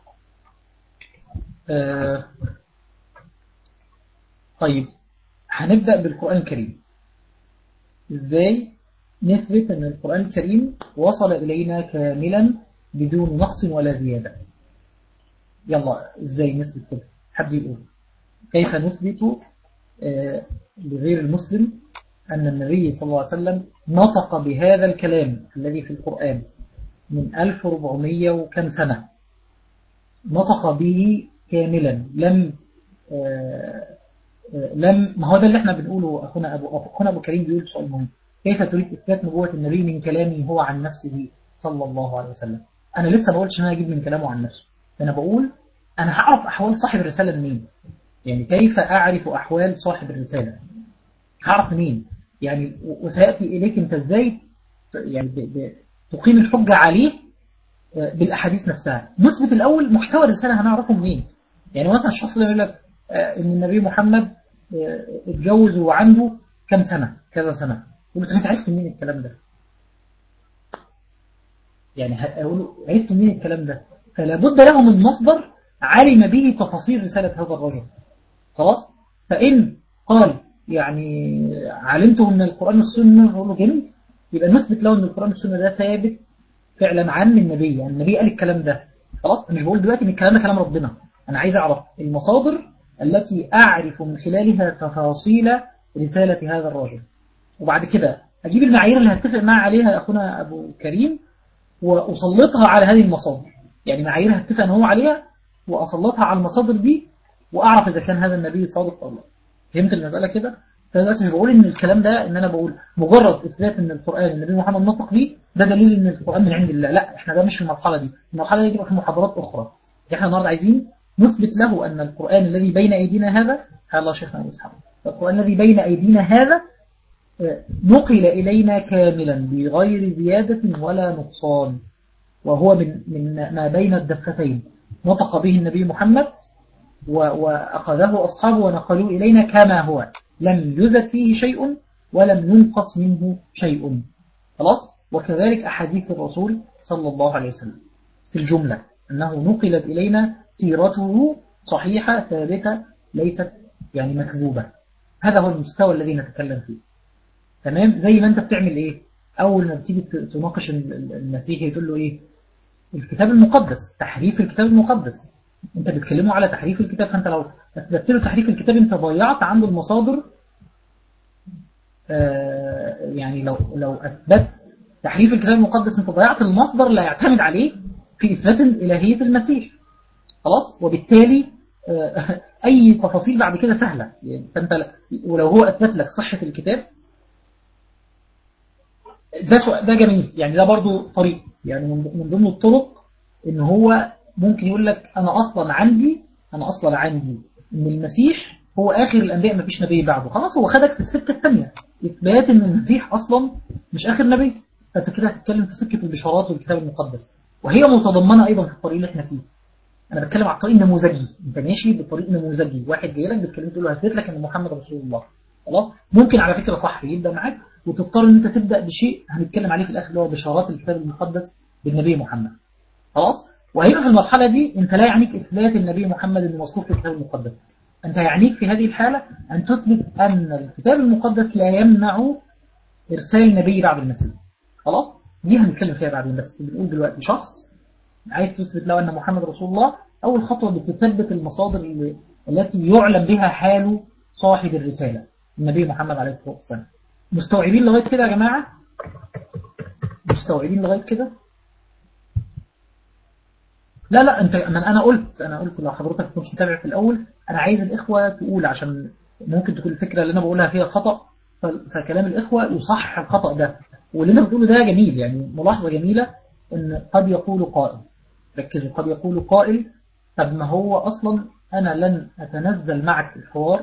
[SPEAKER 1] طيب هنبدأ بالقرآن الكريم. إزاي نثبت أن القرآن الكريم وصل إلينا كاملا بدون نقص ولا زيادة؟ يلا إزاي نثبت كده؟ حد يقول كيف نثبت لغير المسلم أن النبي صلى الله عليه وسلم نطق بهذا الكلام الذي في القرآن من 1400 وكم سنة، نطق به كاملا، ما هو ده اللي احنا بنقوله. أخونا أبو كريم بيقول سؤال مهم: كيف تريد إثبات نبوة النبي من كلامه هو عن نفسه صلى الله عليه وسلم؟ أنا لسه ما قلتش أن أنا أجيب من كلامه عن نفسه، أنا بقول أنا هعرف أحوال صاحب الرسالة منين؟ يعني كيف أعرف أحوال صاحب الرسالة؟ هعرف منين؟ يعني وسيأتي إليك أنت إزاي يعني تقيم الحجة عليه بالأحاديث نفسها. نثبت الأول محتوى الرسالة هنعرفه منين؟ يعني مثلا الشخص اللي يقول لك إن النبي محمد اتجوز وعنده كم سنة، كذا سنة، يقول له أنت عرفت منين الكلام ده؟ يعني هقول عرفت منين الكلام ده؟ فلا بد له من مصدر علم به تفاصيل رسالة هذا الرجل. خلاص؟ فإن قال يعني علمته من القرآن والسنة، نقول له جميل، يبقى نثبت له أن القرآن والسنة ده ثابت فعلا عن النبي، يعني النبي قال الكلام ده. خلاص، مش بقول دلوقتي ان الكلام ده كلام ربنا، انا عايز اعرف المصادر التي اعرف من خلالها تفاصيل رسالة هذا الرجل، وبعد كده اجيب المعايير اللي هتفق معي عليها اخونا ابو كريم واسلطها على هذه المصادر. يعني معايير هتفق ان هو عليها واسلطها على المصادر دي، واعرف اذا كان هذا النبي صادق او لا. فهمت المسألة كده؟ فدلوقتي مش بقول ان الكلام ده، ان انا بقول مجرد اثبات ان القرآن النبي محمد نطق بيه ده دليل ان القرآن من عند الله. لا، احنا ده مش في المرحلة دي، المرحلة دي تبقى في محاضرات اخرى. احنا النهارده عايزين نثبت له ان القرآن الذي بين ايدينا هذا، الله شيخنا ابو اسحاق، القرآن الذي بين ايدينا هذا نقل الينا كاملا بغير زيادة ولا نقصان، وهو من ما بين الدفتين، نطق به النبي محمد وأخذه أصحابه ونقلوا إلينا كما هو، لم يزد فيه شيء ولم ينقص منه شيء. خلاص. وكذلك أحاديث الرسول صلى الله عليه وسلم في الجملة أنه نقلت إلينا سيرته صحيحة ثابتة ليست يعني مكذوبة. هذا هو المستوى الذي نتكلم فيه. تمام. زي ما أنت بتعمل إيه أول ما بتيجي تناقش المسيحي تقول له إيه؟ الكتاب المقدس، تحريف الكتاب المقدس. انت بتكلمه على تحريف الكتاب، فانت لو اثبتت له تحريف الكتاب انت ضيعت عنده المصادر. يعني لو اثبت تحريف الكتاب المقدس انت ضيعت المصدر اللي يعتمد عليه في اثبات الالهيه المسيح. خلاص. وبالتالي اي تفاصيل بعد كده سهله. يعني فانت ولو هو اثبت لك صحه الكتاب ده جميل، يعني ده برضو طريق، يعني من ضمن الطرق ان هو ممكن يقول لك انا اصلا عندي ان المسيح هو اخر الانبياء، ما فيش نبي بعده. خلاص، هو خدك في السكه الثانيه، اثبات ان المسيح اصلا مش اخر نبي. فانت كده هتتكلم في سكه البشارات والكتاب المقدس، وهي متضمنه ايضا في الطريق اللي احنا فيه. انا بتكلم على الطريق النموذجي، انت ماشي بطريق نموذجي، واحد جاي لك بتكلم تقول له هثبت لك ان محمد رسول الله. خلاص. ممكن على فكره صح يبدا معاك وتضطر ان انت تبدا بشيء هنتكلم عليه في الاخر اللي هو بشارات الكتاب المقدس بالنبي محمد. خلاص. وهنا في المرحله دي انت لا يعنيك اثبات النبي محمد اللي مذكور في الكتاب المقدس، أنت يعنيك في هذه الحالة أن تثبت أن الكتاب المقدس لا يمنع إرسال النبي بعد المسيح. خلاص، دي هنتكلم فيها بعدين، بس بنقول دلوقتي شخص عايز تثبت له أن محمد رسول الله. أول خطوة بتثبت المصادر التي يعلم بها حال صاحب الرسالة النبي محمد عليه الصلاة والسلام. مستوعبين لغاية كده يا جماعة؟ مستوعبين لغاية كده؟ لا انت، انا قلت لو حضرتك مش متابع في الاول، انا عايز الاخوه تقول، عشان ممكن تكون الفكره اللي انا بقولها فيها خطا، فكلام الاخوه يصحح الخطا ده. واللي انا بقوله ده جميل، يعني ملاحظه جميله ان قد يقول قائل، ركزوا، قد يقول قائل طب ما هو اصلا انا لن اتنزل معك في الحوار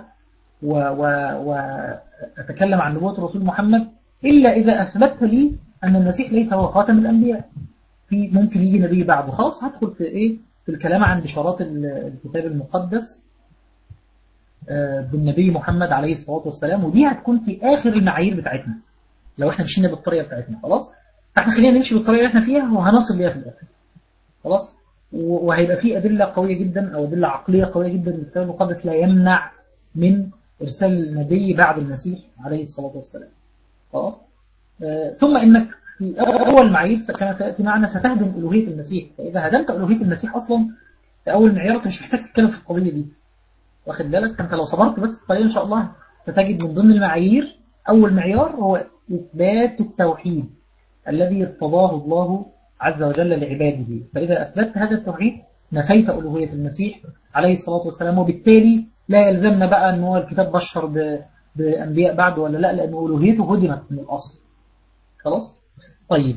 [SPEAKER 1] واتكلم عن نبوه الرسول محمد الا اذا اثبتت لي ان المسيح ليس هو خاتم الانبياء، في ممكن يجي نبي بعده. خلاص هدخل في ايه، في الكلام عن بشارات الكتاب المقدس بالنبي محمد عليه الصلاة والسلام، ودي هتكون في آخر المعايير بتاعتنا لو احنا مشينا بالطريقة بتاعتنا. خلاص، فاحنا خلينا نمشي بالطريقة اللي احنا فيها وهنصل ليها في الآخر. خلاص، وهيبقى في أدلة قوية جدا أو أدلة عقلية قوية جدا للكتاب المقدس لا يمنع من إرسال النبي بعد المسيح عليه الصلاة والسلام. خلاص، ثم إنك في أول معايير كما تأتي معنا ستهدم ألوهية المسيح. فإذا هدمت ألوهية المسيح أصلا في أول معيار أنت مش محتاج تتكلم في القضية دي، واخد بالك؟ فأنت لو صبرت بس الطريقة إن شاء الله ستجد من ضمن المعايير أول معيار هو إثبات التوحيد الذي ارتضاه الله عز وجل لعباده. فإذا أثبتت هذا التوحيد نفيت ألوهية المسيح عليه الصلاة والسلام، وبالتالي لا يلزمنا بقى أن هو الكتاب بشر بأنبياء بعد ولا لا، لأن ألوهيته هدمت من الأصل. خلاص. طيب،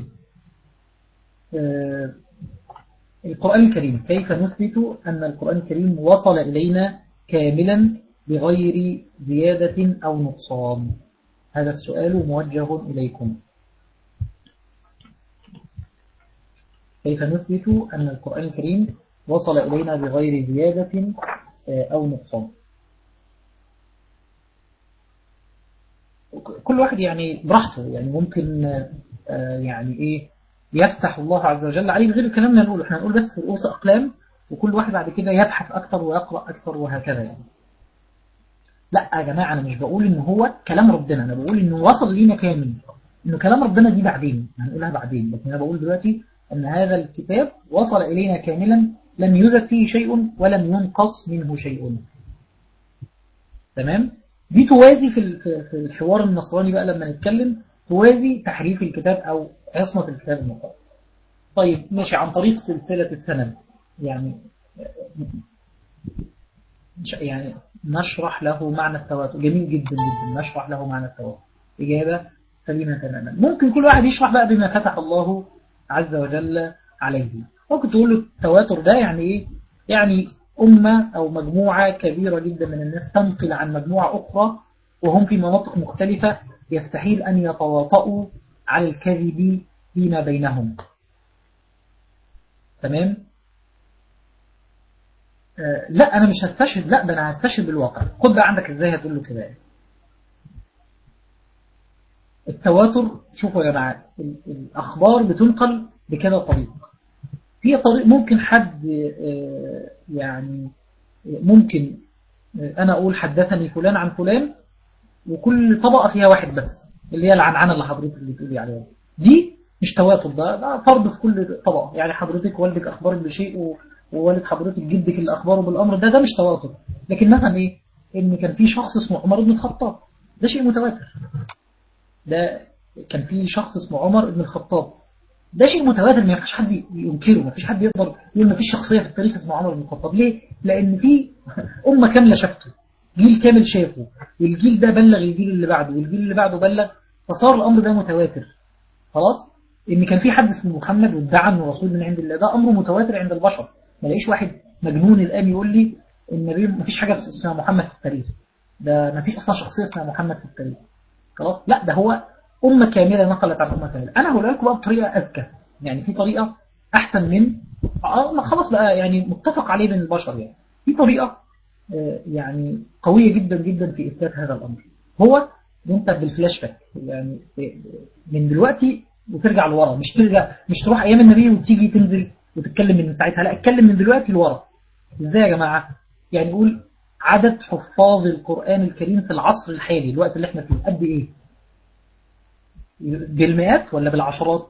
[SPEAKER 1] القرآن الكريم كيف نثبت أن القرآن الكريم وصل إلينا كاملا بغير زيادة أو نقصان؟ هذا السؤال موجه إليكم. كيف نثبت أن القرآن الكريم وصل إلينا بغير زيادة أو نقصان؟ كل واحد يعني براحته، يعني ممكن يعني إيه يفتح الله عز وجل عليه بغير الكلام ما نقوله. احنا نقول بس رؤوس أقلام، وكل واحد بعد كده يبحث أكثر ويقرأ أكثر وهكذا يعني. لا يا جماعة، أنا مش بقول إن هو كلام ربنا، أنا بقول إنه وصل لينا كامل. إنه كلام ربنا دي بعدين هنقولها بعدين، لكن أنا بقول دلوقتي أن هذا الكتاب وصل إلينا كاملا، لم يزد فيه شيء ولم ينقص منه شيء. تمام؟ دي توازي في الحوار النصراني بقى لما نتكلم، توازي تحريف الكتاب أو عصمة الكتاب المقدس. طيب ماشي، عن طريق سلسلة السند يعني نشرح له معنى التواتر. جميل جدا جدا، نشرح له معنى التواتر. إجابة سليمة تماما. ممكن كل واحد يشرح بقى بما فتح الله عز وجل عليه. ممكن تقول له التواتر ده يعني إيه؟ يعني أمة أو مجموعة كبيرة جدا من الناس تنقل عن مجموعة أخرى وهم في مناطق مختلفة، يستحيل أن يتواطؤوا على الكذب فيما بينهم. تمام؟ لا أنا مش هستشهد، لا ده أنا هستشهد بالواقع. خد بقى عندك إزاي هتقول له كده. التواتر، شوفوا يا جماعة، الأخبار بتنقل بكذا طريق. في طريق ممكن حد يعني ممكن أنا أقول حدثني فلان عن فلان وكل طبقة فيها واحد بس، اللي هي العنعنة اللي حضرتك اللي تقولي عليها دي مش تواتر، ده فرض في كل طبقة. يعني حضرتك والدك أخبرك بشيء ووالد حضرتك جدك اللي أخبره بالأمر ده مش تواتر. لكن مثلا إيه، إن كان في شخص اسمه عمر بن الخطاب، ده شيء متواتر. ده كان في شخص اسمه عمر بن الخطاب، ده شيء متواتر ما فيش حد ينكره، ما فيش حد يقدر يقول ما فيش شخصية في التاريخ اسمه عمر بن الخطاب. ليه؟ لأن في أمة كاملة شافته، جيل كامل شافه، والجيل ده بلغ الجيل اللي بعده، والجيل اللي بعده بلغ، فصار الأمر ده متواتر. خلاص. إن كان في حد اسمه محمد وادعى أنه رسول من عند الله، ده أمر متواتر عند البشر. ما لاقيش واحد مجنون الآن يقول لي النبي ما فيش حاجة اسمها محمد في التاريخ، ده ما فيش أصلا شخصية اسمها محمد في التاريخ. خلاص. لا ده هو أمة كاملة نقلت عن أمة كاملة. أنا هقول لكم بقى بطريقة أذكى، يعني في طريقة أحسن من خلاص بقى يعني متفق عليه بين البشر. يعني في طريقة يعني قوية جدا جدا في إثبات هذا الأمر، هو إن أنت بالفلاش باك، يعني من دلوقتي وترجع لورا، مش تروح أيام النبي وتيجي تنزل وتتكلم من ساعتها، لا اتكلم من دلوقتي لورا. إزاي يا جماعة؟ يعني قول عدد حفاظ القرآن الكريم في العصر الحالي الوقت اللي احنا فيه قد ايه؟ بالمئات ولا بالعشرات؟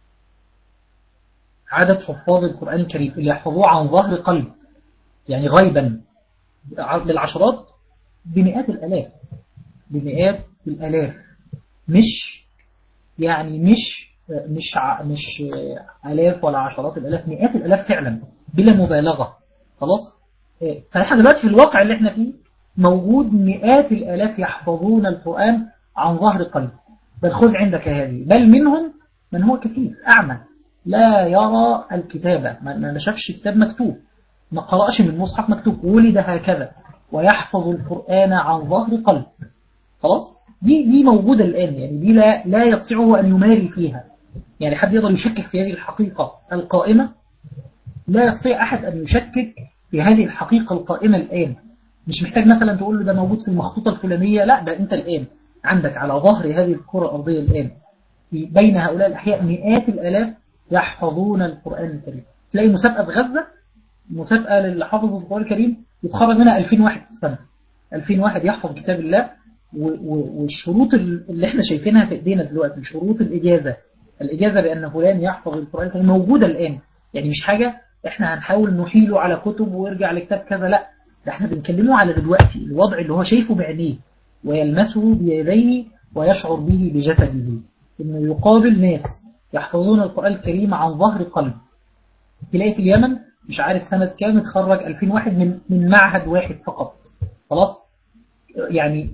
[SPEAKER 1] عدد حفاظ القرآن الكريم اللي يحفظوه عن ظهر قلب يعني غيبا بالعشرات، بمئات الآلاف. بمئات الآلاف، مش يعني مش آلاف ولا عشرات الآلاف، مئات الآلاف فعلا بلا مبالغة. خلاص. فاحنا دلوقتي في الواقع اللي احنا فيه موجود مئات الآلاف يحفظون القرآن عن ظهر قلب. بل خذ عندك هذه، بل منهم من هو كفيف أعمى لا يرى الكتابة، ما شافش كتاب مكتوب، ما قرأش من مصحف مكتوب، ولد هكذا ويحفظ القرآن عن ظهر قلب. خلاص. دي موجودة الآن، يعني دي لا يستطيع أن يماري فيها. يعني حد يقدر يشكك في هذه الحقيقة القائمة؟ لا يستطيع أحد أن يشكك في هذه الحقيقة القائمة الآن. مش محتاج مثلا تقول له ده موجود في المخطوطة الفلانية، لا، ده أنت الآن عندك على ظهر هذه الكرة الأرضية الآن بين هؤلاء الأحياء مئات الآلاف يحفظون القرآن الكريم. تلاقي مسابقة في غزة، مسابقة للي حفظوا القرآن الكريم، يتخرج منها 2000 واحد في السنة. 2000 واحد يحفظ كتاب الله. والشروط اللي احنا شايفينها في ايدينا دلوقتي، شروط الإجازة بأن فلان يحفظ القرآن الكريم موجودة الآن. يعني مش حاجة احنا هنحاول نحيله على كتب ويرجع لكتاب كذا، لا، ده احنا بنكلمه على دلوقتي الوضع اللي هو شايفه بعينيه ويلمسه بيديه ويشعر به بجسده، انه يقابل ناس يحفظون القرآن الكريم عن ظهر قلب. تلاقي في اليمن مش عارف سنة كام اتخرج 2000 واحد من معهد واحد فقط. خلاص. يعني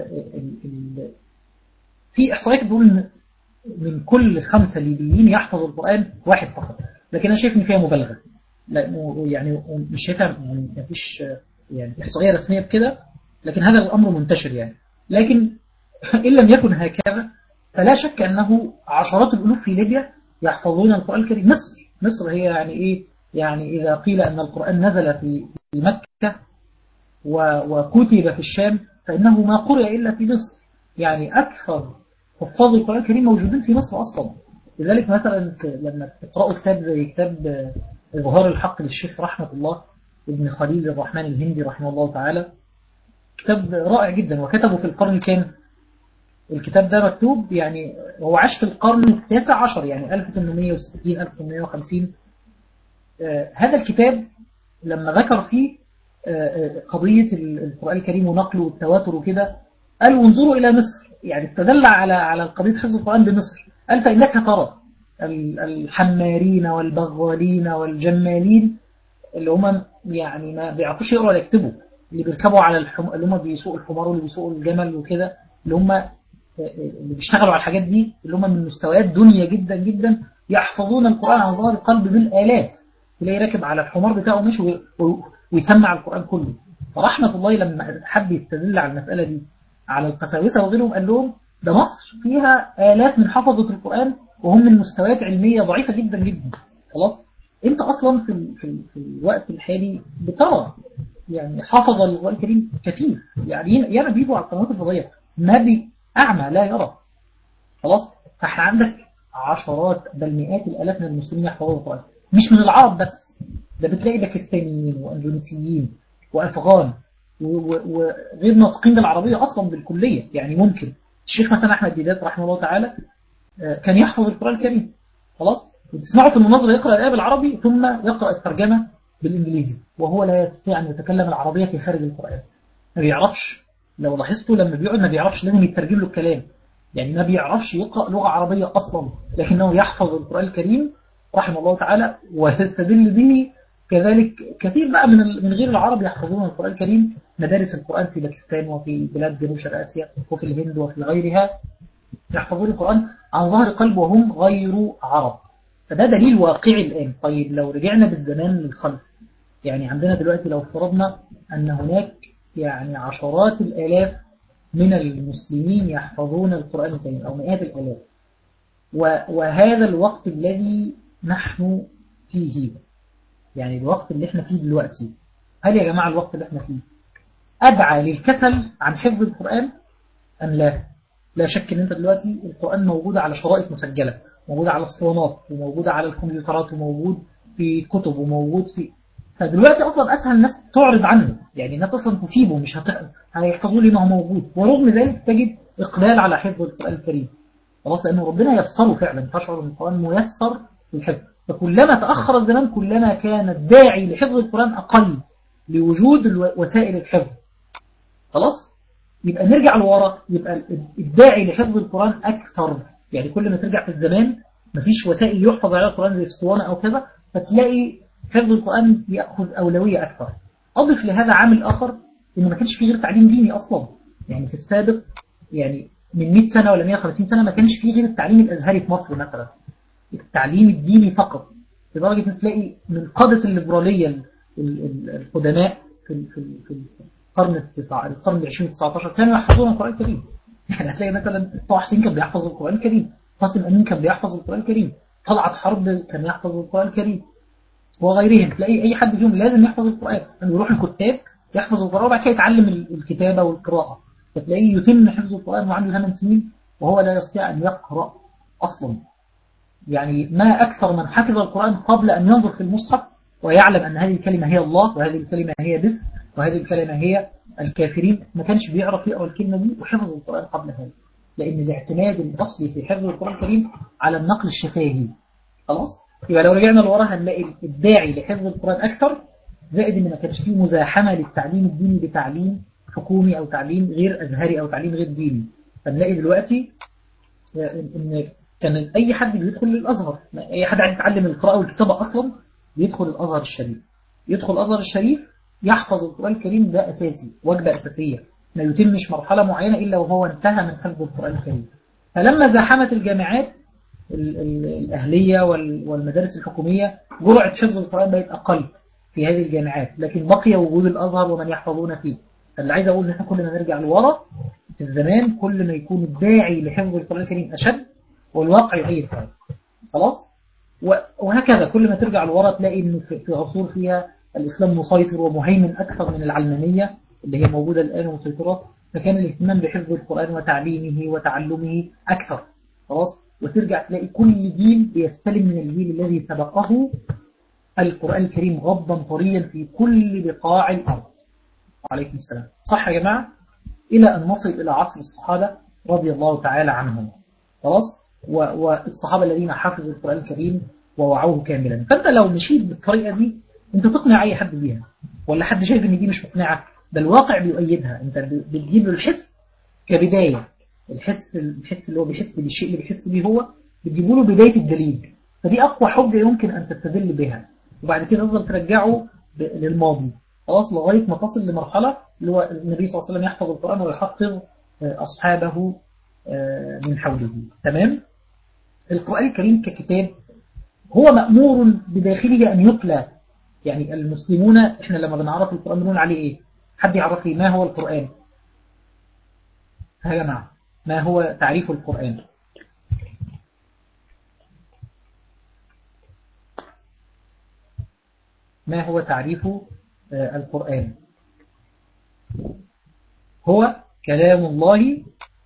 [SPEAKER 1] في إحصائيات بتقول إن من كل 5 ليبيين يحفظ القرآن واحد فقط، لكن أنا شايف إن فيها مبالغة. يعني مش شايفها، يعني ما فيش يعني إحصائية رسمية بكده، لكن هذا الأمر منتشر يعني. لكن إن لم يكن هكذا فلا شك أنه عشرات الألوف في ليبيا يحفظون القرآن الكريم. مصر هي يعني إيه؟ يعني إذا قيل أن القرآن نزل في مكة وكتب في الشام فإنه ما قرأ إلا في مصر. يعني أكثر حفاظ القرآن الكريم موجودين في مصر أصلا. لذلك مثلا لما تقرأوا كتاب زي كتاب إظهار الحق للشيخ رحمة الله ابن خليل الرحمن الهندي رحمه الله تعالى، كتاب رائع جدا وكتبه في القرن الكام. الكتاب ده مكتوب يعني هو عاش في القرن التاسع عشر، يعني 1860 1850. هذا الكتاب لما ذكر فيه قضية القرآن الكريم ونقله والتواتر وكده، قال وانظروا إلى مصر، يعني استدل على قضية حفظ القرآن بمصر. قال فإنك ترى الحمارين والبغالين والجمالين اللي هم يعني ما بيعرفوش يقروا ولا يكتبوا، اللي بيركبوا على اللي هم بيسوقوا الحمار واللي بيسوقوا الجمل وكده، اللي هم اللي بيشتغلوا على الحاجات دي، اللي هم من مستويات دنيا جدا جدا، يحفظون القرآن عن ظهر القلب بالآلاف. تلاقيه راكب على الحمار بتاعه مش ويسمع القرآن كله. فرحمة الله لما حب يستدل على المسألة دي على القساوسة وغيرهم قال لهم ده مصر فيها آلاف من حفظة القرآن وهم من مستويات علمية ضعيفة جدا جدا. خلاص. انت اصلا في الوقت الحالي بترى يعني حفظ القرآن الكريم كثير، يعني ياما بيجوا على القنوات الفضائية نبي أعمى لا يرى. خلاص. فاحنا عندك عشرات بل مئات الآلاف من المسلمين يحفظون القرآن، مش من العرب بس، ده بتلاقي باكستانيين وأندونيسيين وأفغان وغير ناطقين بالعربية أصلا بالكلية. يعني ممكن الشيخ مثلا أحمد ديدات رحمه الله تعالى كان يحفظ القرآن الكريم. خلاص. وتسمعه في المناظرة يقرأ الآية بالعربي ثم يقرأ الترجمة بالإنجليزي وهو لا يستطيع أن يتكلم العربية في خارج القرآن. ما بيعرفش، لو لاحظتوا لما بيقعد ما بيعرفش، لازم يترجم له الكلام. يعني ما بيعرفش يقرأ لغة عربية أصلا، لكنه يحفظ القرآن الكريم رحمه الله تعالى ويستدل به. كذلك كثير بقى من غير العرب يحفظون القرآن الكريم. مدارس القرآن في باكستان وفي بلاد جنوب شرق آسيا وفي الهند وفي غيرها يحفظون القرآن عن ظهر قلب وهم غير عرب. فده دليل واقعي الآن. طيب لو رجعنا بالزمان للخلف، يعني عندنا دلوقتي لو افترضنا أن هناك يعني عشرات الآلاف من المسلمين يحفظون القرآن الكريم أو مئات الآلاف، وهذا الوقت الذي نحن فيه، يعني الوقت اللي احنا فيه دلوقتي، هل يا جماعة الوقت اللي احنا فيه أدعى للكسل عن حفظ القرآن أم لا؟ لا شك ان انت دلوقتي القرآن موجود على شرائط مسجلة، موجود على اسطوانات، وموجود على الكمبيوترات، وموجود في كتب، وموجود في فدلوقتي أصلا أسهل الناس تعرض عنه، يعني الناس أصلا تسيبه، مش هيحفظوا لي إنه موجود، ورغم ذلك تجد إقبال على حفظ القرآن الكريم. خلاص، لأنه ربنا يسره فعلا، تشعر أن القرآن ميسر للحفظ. فكلما تأخر الزمان كلما كان الداعي لحفظ القرآن أقل لوجود وسائل الحفظ. خلاص، يبقى نرجع لورا، يبقى الداعي لحفظ القرآن أكثر. يعني كل ما ترجع في الزمان مفيش وسائل يحفظ عليها القرآن زي اسطوانة أو كذا، فتلاقي حفظ القرآن يأخذ أولوية أكثر. أضف لهذا عامل آخر، إنه ما كانش فيه غير تعليم ديني أصلا. يعني في السابق، يعني من 100 سنة ولا 150 سنة ما كانش فيه غير التعليم الأزهري في مصر مثلا، التعليم الديني فقط. لدرجة أن تلاقي من قادة الليبرالية القدماء في القرن العشرين 19 كانوا يحفظون القرآن الكريم. يعني هتلاقي مثلا طه حسين كان بيحفظ القرآن الكريم، قاسم أمين كان بيحفظ القرآن الكريم، طلعت حرب كان يحفظ القرآن الكريم، وغيرهم. تلاقي أي حد فيهم لازم يحفظ القرآن، يعني يروح الكتاب يحفظ القرآن وبعد كده يتعلم الكتابة والقراءة. فتلاقيه يتم حفظ القرآن وعنده 8 سنين وهو لا يستطيع أن يقرأ أصلا. يعني ما أكثر من حفظ القرآن قبل أن ينظر في المصحف ويعلم أن هذه الكلمة هي الله، وهذه الكلمة هي بس، وهذه الكلمة هي الكافرين، ما كانش بيعرف يقرأ الكلمة دي وحفظ القرآن قبل هذا. لأن الاعتماد الأصلي في حفظ القرآن الكريم على النقل الشفاهي. خلاص، يبقى لو رجعنا لورا هنلاقي الداعي لحفظ القرآن أكثر، زائد إن ما كانش فيه مزاحمة للتعليم الديني بتعليم حكومي أو تعليم غير أزهري أو تعليم غير ديني. فنلاقي دلوقتي إن كان أي حد بيدخل للأزهر، أي حد عايز يتعلم القراءة والكتابة أصلا بيدخل الأزهر الشريف. يدخل الأزهر الشريف يحفظ القرآن الكريم، ده أساسي، وجبة أساسية، ما يتمش مرحلة معينة إلا وهو انتهى من حفظ القرآن الكريم. فلما زاحمت الجامعات الأهلية والمدارس الحكومية جرعة حفظ القرآن بقت أقل في هذه الجامعات، لكن بقي وجود الأزهر ومن يحفظون فيه. فاللي عايز أقول إن احنا كل ما نرجع لورا في الزمان كل ما يكون الداعي لحفظ القرآن الكريم أشد والواقع يؤيد هذا. خلاص، وهكذا كل ما ترجع لورا تلاقي إنه في عصور فيها الإسلام مسيطر ومهيمن أكثر من العلمانية اللي هي موجودة الآن ومسيطرة، فكان الاهتمام بحفظ القرآن وتعليمه وتعلمه أكثر. خلاص، وترجع تلاقي كل جيل بيستلم من الجيل الذي سبقه القرآن الكريم غضا طريا في كل بقاع الأرض. عليكم السلام. صح يا جماعة؟ إلى أن نصل إلى عصر الصحابة رضي الله تعالى عنهم. خلاص، والصحابة الذين حفظوا القرآن الكريم ووعوه كاملا. فأنت لو مشيت بالطريقة دي أنت تقنع أي حد بيها، ولا حد شايف أن دي مش مقنعة؟ ده الواقع بيؤيدها. أنت بتجيب له الحس كبداية، الحس اللي هو بيحس بالشيء اللي بيحس به هو، بتجيبه له بداية الدليل. فدي أقوى حجة يمكن أن تستدل بها، وبعد كده تفضل ترجعه للماضي خلاص لغاية ما تصل لمرحلة اللي هو النبي صلى الله عليه وسلم يحفظ القرآن ويحفظ أصحابه من حوله. تمام؟ القرآن الكريم ككتاب هو مأمور بداخله أن يتلى. يعني المسلمون إحنا لما بنعرف القرآن بنقول عليه إيه؟ حد يعرف لي ما هو القرآن؟ يا جماعة، ما هو تعريف القرآن؟ ما هو تعريف القرآن؟ هو كلام الله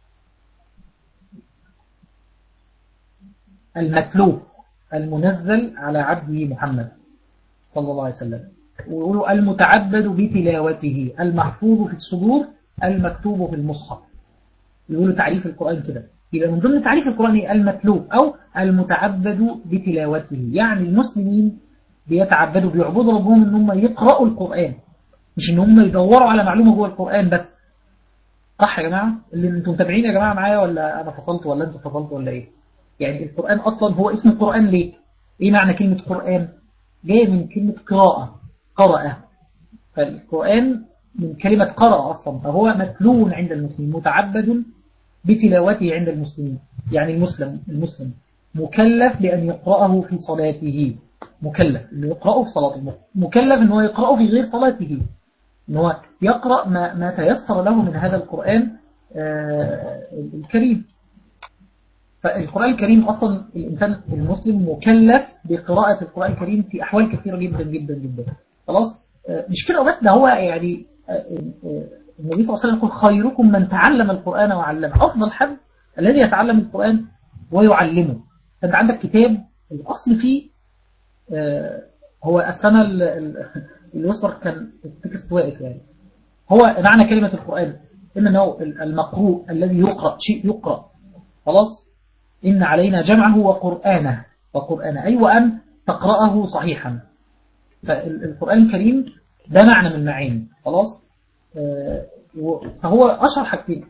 [SPEAKER 1] المتلو المنزل على عبده محمد صلى الله عليه وسلم، ويقولوا المتعبد بتلاوته المحفوظ في الصدور المكتوب في المصحف. يقولوا تعريف القرآن كده. يبقى من ضمن تعريف القرآن المتلو أو المتعبد بتلاوته، يعني المسلمين بيتعبدوا بيعبدوا ربهم ان هم يقرأوا القرآن، مش ان هم يدوروا على معلومة جوه القرآن بس. صح يا جماعة؟ اللي انتم متابعين يا جماعة معايا، ولا انا فصلت ولا انتم فصلتوا ولا ايه؟ يعني القرآن اصلا هو اسمه قرآن ليه؟ ايه معنى كلمة قرآن؟ جاي من كلمة قراءة، قرأ. فالقرآن من كلمة قرأ أصلا، فهو متلو عند المسلمين، متعبد بتلاوته عند المسلمين. يعني المسلم مكلف بأن يقرأه في صلاته، مكلف أنه يقرأه في صلاته، مكلف أنه يقرأه في غير صلاته، أنه يقرأ ما تيسر له من هذا القرآن الكريم. فالقرآن الكريم أصلا الإنسان المسلم مكلف بقراءة القرآن الكريم في أحوال كثيرة جدا جدا جدا. خلاص، مش كده بس، ده هو يعني النبي صلى الله عليه وسلم يقول خيركم من تعلم القرآن وعلمه. أفضل حد الذي يتعلم القرآن ويعلمه. فأنت عندك كتاب الأصل فيه هو السنة الوسبر كان التكست واقف يعني. هو معنى كلمة القرآن إنه المقروء الذي يقرأ شيء يقرأ خلاص. إن علينا جمعه وقرآنه أي وأن تقرأه صحيحا. فالقرآن الكريم ده معنى من المعاني خلاص. فهو أشهر حاجتين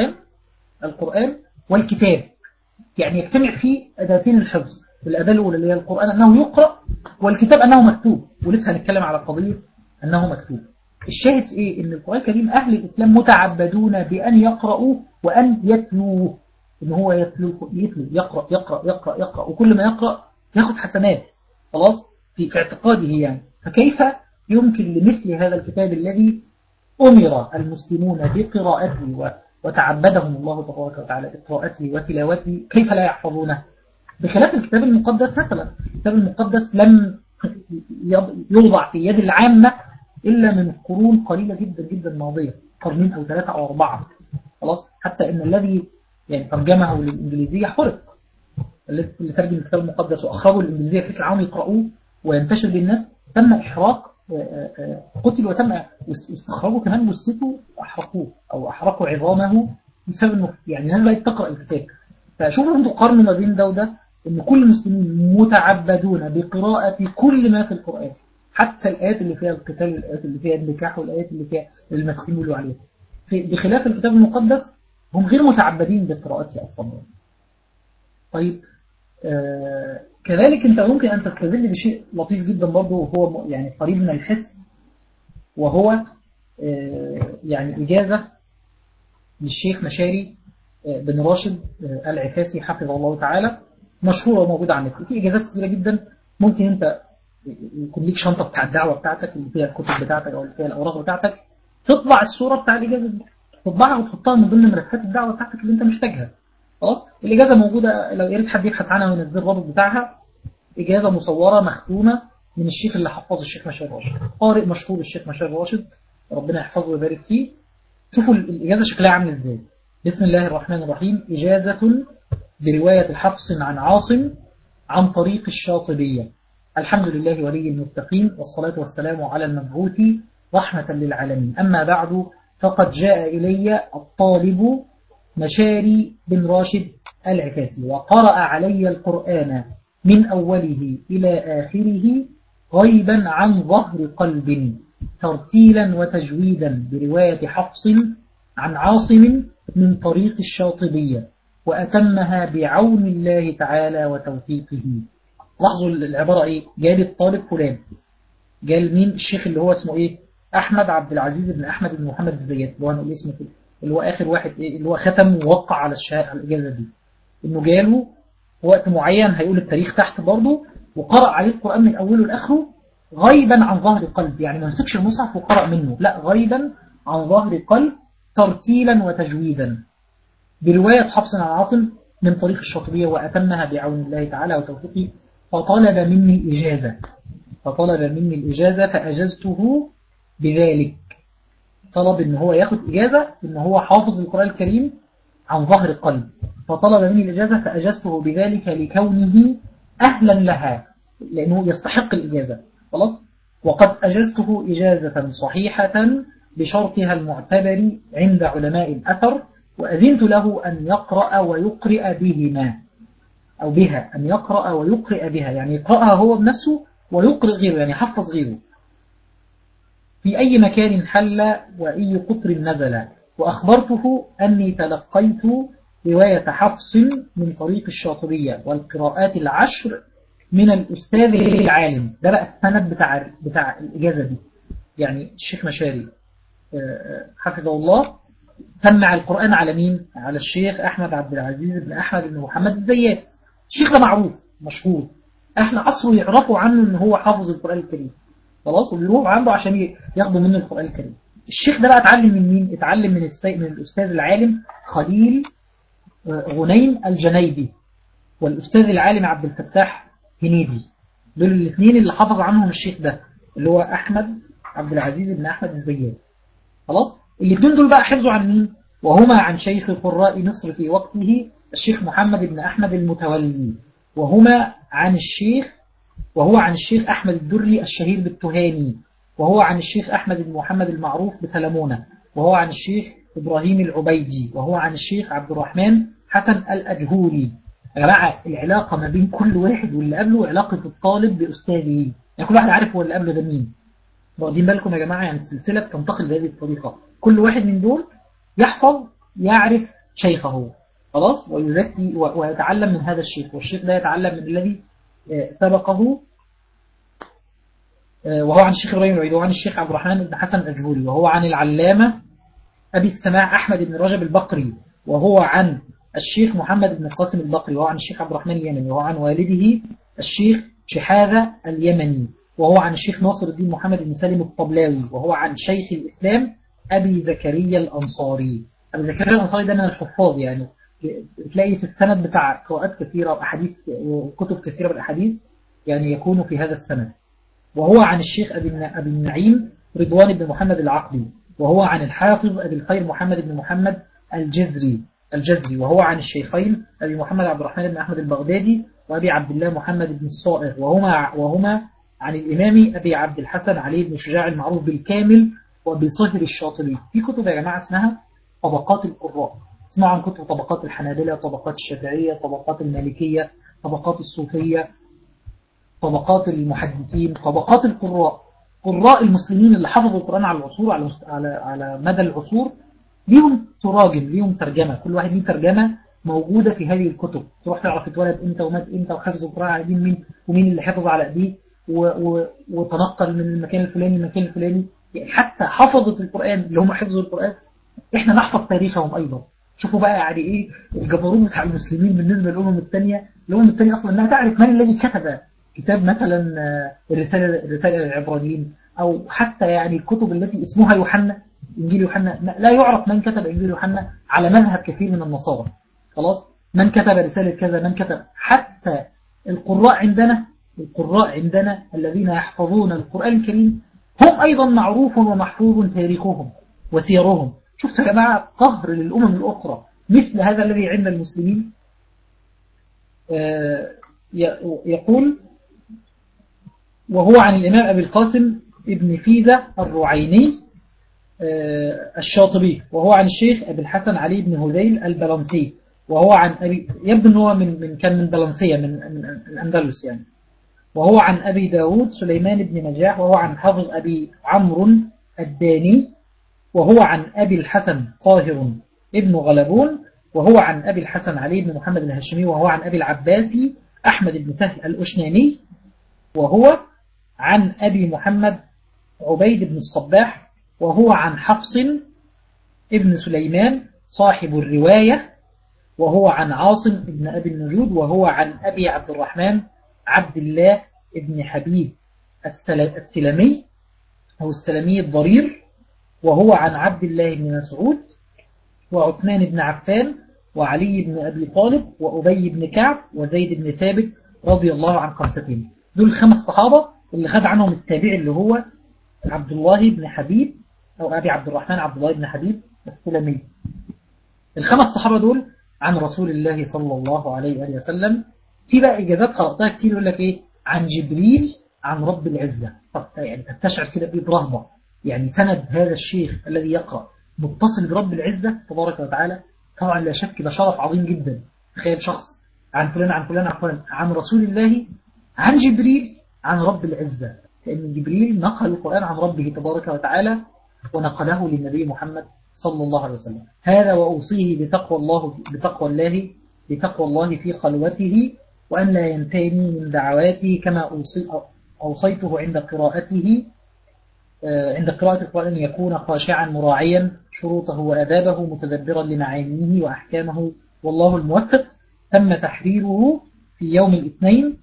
[SPEAKER 1] القرآن والكتاب، يعني يجتمع فيه أداتين الحفظ. الأداة الأولى اللي هي القرآن أنه يقرأ، والكتاب أنه مكتوب، ولسه هنتكلم على قضية أنه مكتوب. الشاهد إيه؟ إن القرآن الكريم أهل الإسلام متعبدون بأن يقرأوا وأن يتلوه. إن هو يتلو يقرأ يقرأ يقرأ يقرأ، وكل ما يقرأ ياخد حسنات خلاص في اعتقاده يعني. فكيف يمكن لمثل هذا الكتاب الذي أمر المسلمون بقراءته وتعبدهم الله تبارك وتعالى بقراءته وتلاوته، كيف لا يحفظونه؟ بخلاف الكتاب المقدس مثلا. الكتاب المقدس لم يوضع في يد العامة إلا من قرون قليلة جدا جدا ماضية، قرنين أو 3 أو 4 خلاص. حتى إن الذي يعني ترجمه للإنجليزية حرق، اللي ترجم الكتاب المقدس وأخرجه الإنجليزية بحيث العام يقرأوه وينتشر بالناس، تم إحراق، قتل وتم استخراجه كمان جثته، أحرقوه أو أحرقوا عظامه بسبب إنه يعني الناس بقت تقرأ الكتاب. فشوفوا انتوا قارنوا ما بين ده وده، إن كل المسلمين متعبدون بقراءة كل ما في القرآن، حتى الآيات اللي فيها القتال، الآيات اللي فيها النكاح، والآيات اللي فيها المسكين يقولوا عليها. بخلاف الكتاب المقدس هم غير متعبدين بقراءته أصلا. طيب كذلك أنت ممكن أن تستدل بشيء لطيف جدا برضه، وهو يعني قريب من الحس، وهو يعني إجازة للشيخ مشاري بن راشد العفاسي حفظه الله تعالى، مشهورة وموجودة على النت. في إجازات كثيرة جدا ممكن أنت يكون ليك شنطة بتاع الدعوة بتاعتك اللي فيها الكتب بتاعتك أو اللي فيها الأوراق بتاعتك، تطبع الصورة بتاع الإجازة دي، تطبعها وتحطها من ضمن ملفات الدعوة بتاعتك اللي أنت محتاجها خلاص. الإجازة موجودة، لو يريد حد يبحث عنها وينزل الرابط بتاعها. إجازة مصورة مختومة من الشيخ اللي حفظ الشيخ مشاري راشد، قارئ مشهور الشيخ مشاري راشد، ربنا يحفظه ويبارك فيه. شوفوا الإجازة شكلها عامل إزاي. بسم الله الرحمن الرحيم. إجازة برواية حفص عن عاصم عن طريق الشاطبية. الحمد لله ولي المتقين، والصلاة والسلام على المبعوث رحمة للعالمين. أما بعد، فقد جاء إلي الطالب مشاري بن راشد العفاسي، وقرأ علي القرآن من أوله إلى آخره غيبا عن ظهر قلب، ترتيلا وتجويدا، برواية حفص عن عاصم من طريق الشاطبية، وأتمها بعون الله تعالى وتوفيقه. لاحظوا العبارة إيه؟ جال الطالب فلان، جال مين؟ الشيخ اللي هو اسمه إيه؟ أحمد عبد العزيز بن أحمد بن محمد الزيات، اللي هو أنا اسمه كده، اللي هو آخر واحد إيه؟ اللي هو ختم ووقع على الإجازة دي. إنه جاله وقت معين، هيقول التاريخ تحت برضه، وقرأ عليه القرآن من أوله لآخره غيبا عن ظهر قلب، يعني ما مسكش المصحف وقرأ منه، لا، غيبا عن ظهر قلب، ترتيلا وتجويدا، برواية حفص عن عاصم من طريق الشاطبية، وأتمها بعون الله تعالى وتوفيقه. فطلب مني الإجازة فأجزته بذلك. طلب إن هو ياخد إجازة إن هو حافظ القرآن الكريم عن ظهر قلب، فطلب مني الإجازة فأجزته بذلك لكونه أهلا لها، لأنه يستحق الإجازة خلاص. وقد أجزته إجازة صحيحة بشرطها المعتبر عند علماء الأثر، وأذنت له أن يقرأ ويقرئ بهما أو بها، أن يقرأ ويقرئ بها، يعني يقرأها هو بنفسه ويقرئ غيره، يعني يحفظ غيره في أي مكان حل وأي قطر نزل. وأخبرته أني تلقيت رواية حفص من طريق الشاطبية والقراءات العشر من الأستاذ العالم. ده بقى السند بتاع الإجازة دي، يعني الشيخ مشاري حفظه الله سمع القرآن على مين؟ على الشيخ أحمد عبد العزيز بن أحمد بن محمد الزيات. الشيخ ده معروف مشهور، أهل عصره يعرفوا عنه أنه هو حافظ القرآن الكريم خلاص، وبيروحوا عنده عشان ياخدوا منه القرآن الكريم. الشيخ ده بقى اتعلم من مين؟ اتعلم من الأستاذ العالم خليل غنيم الجنيدي، والأستاذ العالم عبد الفتاح هنيدي. دول الاثنين اللي حافظ عنهم الشيخ ده، اللي هو أحمد عبد العزيز بن أحمد الزيات خلاص. الاثنين دول بقى حفظوا عن مين؟ وهما عن شيخ قراء مصر في وقته الشيخ محمد بن أحمد المتولي، وهما عن الشيخ وهو عن الشيخ أحمد الدري الشهير بالتهاني، وهو عن الشيخ أحمد بن محمد المعروف بسلمونة، وهو عن الشيخ إبراهيم العبيدي، وهو عن الشيخ عبد الرحمن حسن الأجهولي. يا جماعة العلاقة ما بين كل واحد واللي قبله علاقة الطالب بأستاذه، يعني كل واحد عارف هو اللي قبله ده مين. واخدين بالكم يا جماعة؟ يعني السلسلة بتنتقل بهذه الطريقة، كل واحد من دول يحفظ يعرف شيخه خلاص، ويزكي ويتعلم من هذا الشيخ، والشيخ ده يتعلم من الذي سبقه. وهو عن الشيخ إبراهيم العبيدي، وهو عن الشيخ عبد الرحمن بن حسن الأجهولي، وهو عن العلامة أبي السماع أحمد بن رجب البقري، وهو عن الشيخ محمد بن القاسم البقري، وهو عن الشيخ عبد الرحمن اليمني، وهو عن والده الشيخ شحاذة اليمني، وهو عن الشيخ ناصر الدين محمد بن سالم الطبلاوي، وهو عن شيخ الإسلام أبي زكريا الأنصاري. أبي زكريا الأنصاري ده من الحفاظ، يعني تلاقي في السند بتاع قراءات كثيرة وأحاديث وكتب كثيرة بالأحاديث يعني يكون في هذا السند. وهو عن الشيخ أبي النعيم رضوان بن محمد العقبي، وهو عن الحافظ أبي الخير محمد بن محمد الجزري، وهو عن الشيخين أبي محمد عبد الرحمن بن أحمد البغدادي وأبي عبد الله محمد بن الصائغ، وهما عن الإمام أبي عبد الحسن علي بن شجاع المعروف بالكامل وبصهر الشاطبي. في كتب يا جماعة اسمها طبقات القراء، اسمعوا عن كتب طبقات الحنابلة، طبقات الشافعية، طبقات المالكية، طبقات الصوفية، طبقات المحدثين، طبقات القراء. قراء المسلمين اللي حفظوا القرآن على العصور، على مدى العصور، ليهم تراجم، ليهم ترجمة، كل واحد ليه ترجمة موجودة في هذه الكتب، تروح تعرف اتولد امتى ومات امتى وحفظ القرآن على دين مين ومين اللي حفظ على ايديه وتنقل من المكان الفلاني للمكان الفلاني. يعني حتى حفظة القرآن اللي هم حفظوا القرآن احنا نحفظ تاريخهم ايضا. شوفوا بقى يعني ايه الجبروت بتاع المسلمين بالنسبة للأمم الثانية. الأمم الثانية أصلا أنها تعرف من الذي كتب كتاب مثلا الرسالة للعبرانيين، أو حتى يعني الكتب التي اسمها يوحنا، إنجيل يوحنا، لا يعرف من كتب إنجيل يوحنا على مذهب كثير من النصارى. خلاص، من كتب رسالة كذا، من كتب. حتى القراء عندنا الذين يحفظون القرآن الكريم هم أيضا معروف ومحفوظ تاريخهم وسيرهم. شفتوا يا جماعة قهر للأمم الأخرى مثل هذا الذي عند المسلمين. يقول وهو عن الإمام أبي القاسم ابن فيزة الرعيني الشاطبي، وهو عن الشيخ أبي الحسن علي بن هذيل البلنسي، وهو عن أبي، يبدو أنه كان من بلنسية من الأندلس يعني. وهو عن أبي داود سليمان بن نجاح، وهو عن حافظ أبي عمرو الداني، وهو عن أبي الحسن طاهر ابن غلبون، وهو عن أبي الحسن علي بن محمد الهاشمي، وهو عن أبي العباسي أحمد بن سهل الأشناني، وهو عن أبي محمد عبيد بن الصباح، وهو عن حفص ابن سليمان صاحب الرواية، وهو عن عاصم ابن أبي النجود، وهو عن أبي عبد الرحمن عبد الله ابن حبيب السلمي أو السلمي الضرير، وهو عن عبد الله بن مسعود وعثمان بن عفان وعلي بن أبي طالب وأبي بن كعب وزيد بن ثابت رضي الله عن خمستهم. دول 5 صحابة اللي خد عنهم التابع اللي هو عبد الله بن حبيب أو أبي عبد الرحمن عبد الله بن حبيب السلمي. 5 صحابة دول عن رسول الله صلى الله عليه وآله وسلم. في بقى إجازات قرأتها كتير يقول لك إيه عن جبريل عن رب العزة، يعني تستشعر كده بإيه برهبة، يعني سند هذا الشيخ الذي يقرأ متصل برب العزة تبارك وتعالى. طبعا لا شك ده شرف عظيم جدا. تخيل شخص عن فلان عن فلان عن فلان عن رسول الله عن جبريل عن رب العزة، لأن جبريل نقل القرآن عن ربه تبارك وتعالى ونقله للنبي محمد صلى الله عليه وسلم. هذا وأوصيه بتقوى الله في خلوته، وأن لا ينتهي من دعواته، كما أوصيته عند قراءة القرآن يكون خاشعا مراعيا شروطه وأدابه متدبرا لمعانيه وأحكامه، والله الموفق. تم تحريره في يوم الاثنين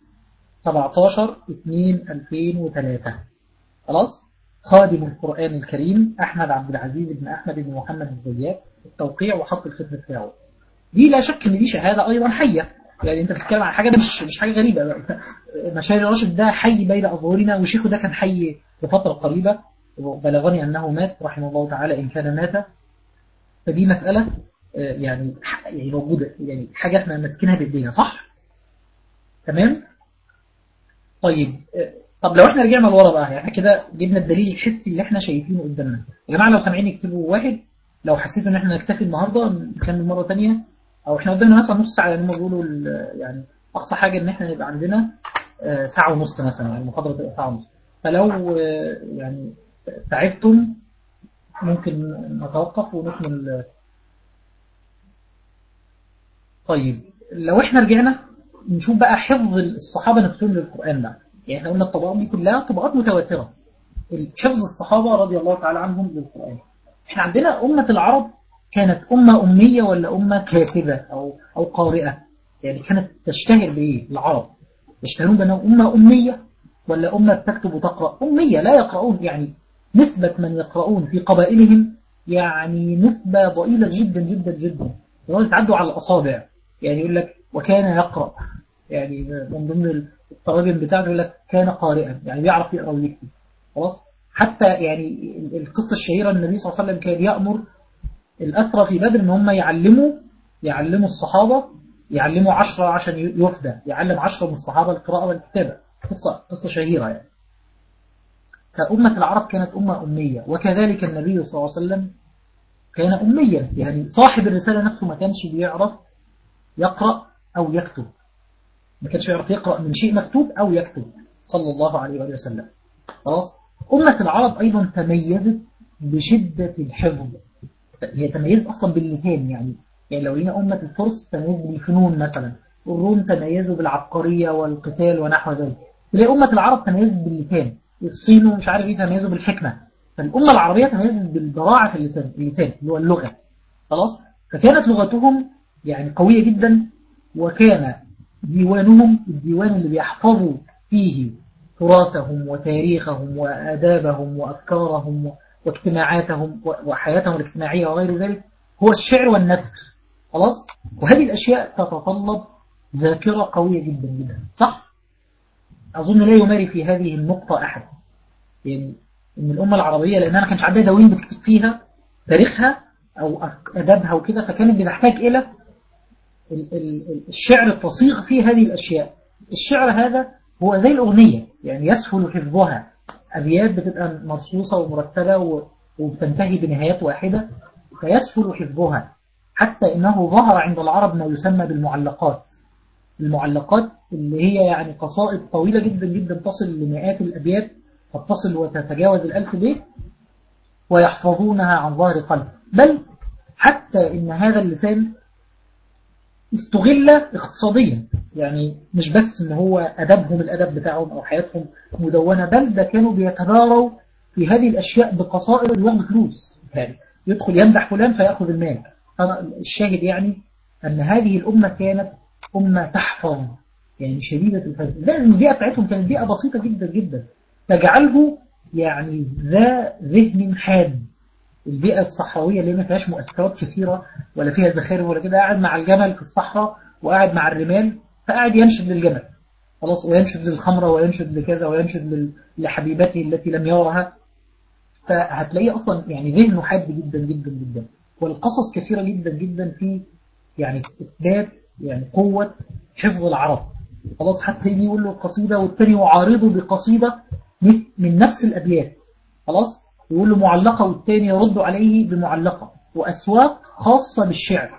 [SPEAKER 1] 17/2/2003. خلاص. خادم القرآن الكريم أحمد عبد العزيز بن أحمد بن محمد الزيات، التوقيع وحط الختم بتاعه. دي لا شك ان دي شهادة أيضا حية، يعني أنت بتتكلم عن حاجة مش حاجة غريبة. مشاري راشد ده حي بين أظهرنا، وشيخه ده كان حي بفترة قريبة، بلغني أنه مات رحمه الله تعالى إن كان مات. فدي مسألة يعني موجودة، يعني حاجة احنا ماسكينها بإيدينا، صح؟ تمام. طيب طب لو احنا رجعنا لورا بقى، يعني احنا كده جبنا الدليل الحسي اللي احنا شايفينه قدامنا. يا جماعة لو سامعين اكتبوا واحد، لو حسيتوا ان احنا نكتفي النهاردة نكمل مرة تانية، او احنا قدامنا مثلا نص ساعة، يعني هم بيقولوا يعني اقصى حاجة ان احنا يبقى عندنا ساعة ونص مثلا، يعني المحاضرة تبقى ساعة ونص. فلو يعني تعبتم ممكن نتوقف ونكمل. طيب لو احنا رجعنا نشوف بقى حفظ الصحابة نفسهم للقرآن بقى، يعني احنا قلنا الطبقات دي كلها طبقات متواترة، حفظ الصحابة رضي الله تعالى عنهم للقرآن. احنا عندنا أمة العرب كانت أمة أمية ولا أمة كاتبة أو قارئة؟ يعني كانت تشتهر بإيه العرب؟ يشتهرون بأنهم أمة أمية ولا أمة تكتب وتقرأ؟ أمية لا يقرؤون، يعني نسبة من يقرؤون في قبائلهم يعني نسبة ضئيلة جدا جدا جدا، لو تعدوا على الأصابع. يعني يقول لك وكان يقرأ، يعني من ضمن التراجم بتاعته يقول لك كان قارئا، يعني بيعرف يقرأ ويكتب. خلاص. حتى يعني القصة الشهيرة النبي صلى الله عليه وسلم كان يأمر الأسرى في بدر ان هم يعلموا الصحابة، يعلموا 10 عشان يفدى، يعلم 10 من الصحابة القراءة والكتابة. قصة شهيرة يعني. فأمة العرب كانت أمة أمية، وكذلك النبي صلى الله عليه وسلم كان أميا، يعني صاحب الرسالة نفسه ما كانش بيعرف يقرأ أو يكتب، ما كانش يعرف يقرأ من شيء مكتوب أو يكتب صلى الله عليه وآله وسلم. خلاص. أمة العرب أيضا تميزت بشدة الحفظ، هي تميزت أصلا باللسان، يعني لو لينا أمة الفرس تميز بالفنون مثلا، الروم تميزوا بالعبقرية والقتال ونحو ذلك، تلاقي أمة العرب تميزت باللسان، الصين ومش عارف ايه تميزوا بالحكمة، فالأمة العربية تميزت بالبراعة في اللسان اللي هو اللغة. خلاص. فكانت لغتهم يعني قوية جدا، وكان ديوانهم الديوان اللي بيحفظوا فيه تراثهم وتاريخهم وآدابهم وأفكارهم واجتماعاتهم وحياتهم الاجتماعية وغير ذلك هو الشعر والنثر. خلاص. وهذه الأشياء تتطلب ذاكرة قوية جدا جدا، صح؟ أظن لا يماري في هذه النقطة أحد، يعني إن الأمة العربية لأنها ما كانش عندها دواوين بتكتب فيها تاريخها أو أدابها وكده، فكانت بتحتاج إلى الشعر التصيغ في هذه الأشياء. الشعر هذا هو زي الأغنية، يعني يسهل حفظها، أبيات بتبقى مرصوصة ومرتبة وبتنتهي بنهايات واحدة، فيسهل حفظها. حتى إنه ظهر عند العرب ما يسمى بالمعلقات. المعلقات اللي هي يعني قصائد طويلة جدا جدا تصل لمئات الأبيات، قد تصل وتتجاوز 1000 بيت، ويحفظونها عن ظهر قلب. بل حتى إن هذا اللسان استغل اقتصاديا، يعني مش بس ان هو أدبهم الأدب بتاعهم أو حياتهم مدونة، بل ده كانوا بيتباروا في هذه الأشياء بقصائد وياخد فلوس، يعني يدخل يمدح فلان فيأخذ المال. الشاهد يعني أن هذه الأمة كانت أمة تحفظ، يعني شديدة الحفظ. لأن البيئة بتاعتهم كانت بيئة بسيطة جدا جدا تجعله يعني ذا ذهن حاد. البيئة الصحراوية اللي ما فيهاش مؤثرات كثيرة ولا فيها زخارف ولا كده، قاعد مع الجمل في الصحراء وقاعد مع الرمال، فقاعد ينشد للجمل خلاص، وينشد للخمرة وينشد لكذا وينشد لحبيبته التي لم يرها. فهتلاقيه أصلا يعني ذهنه حاد جدا جدا جدا. والقصص كثيرة جدا جدا في يعني إثبات يعني قوة حفظ العرب. خلاص. حتى يجي يقول له قصيدة والتاني يعارضه بقصيدة من نفس الأبيات. خلاص. يقول له معلقة والتاني يرد عليه بمعلقة، وأسواق خاصة بالشعر،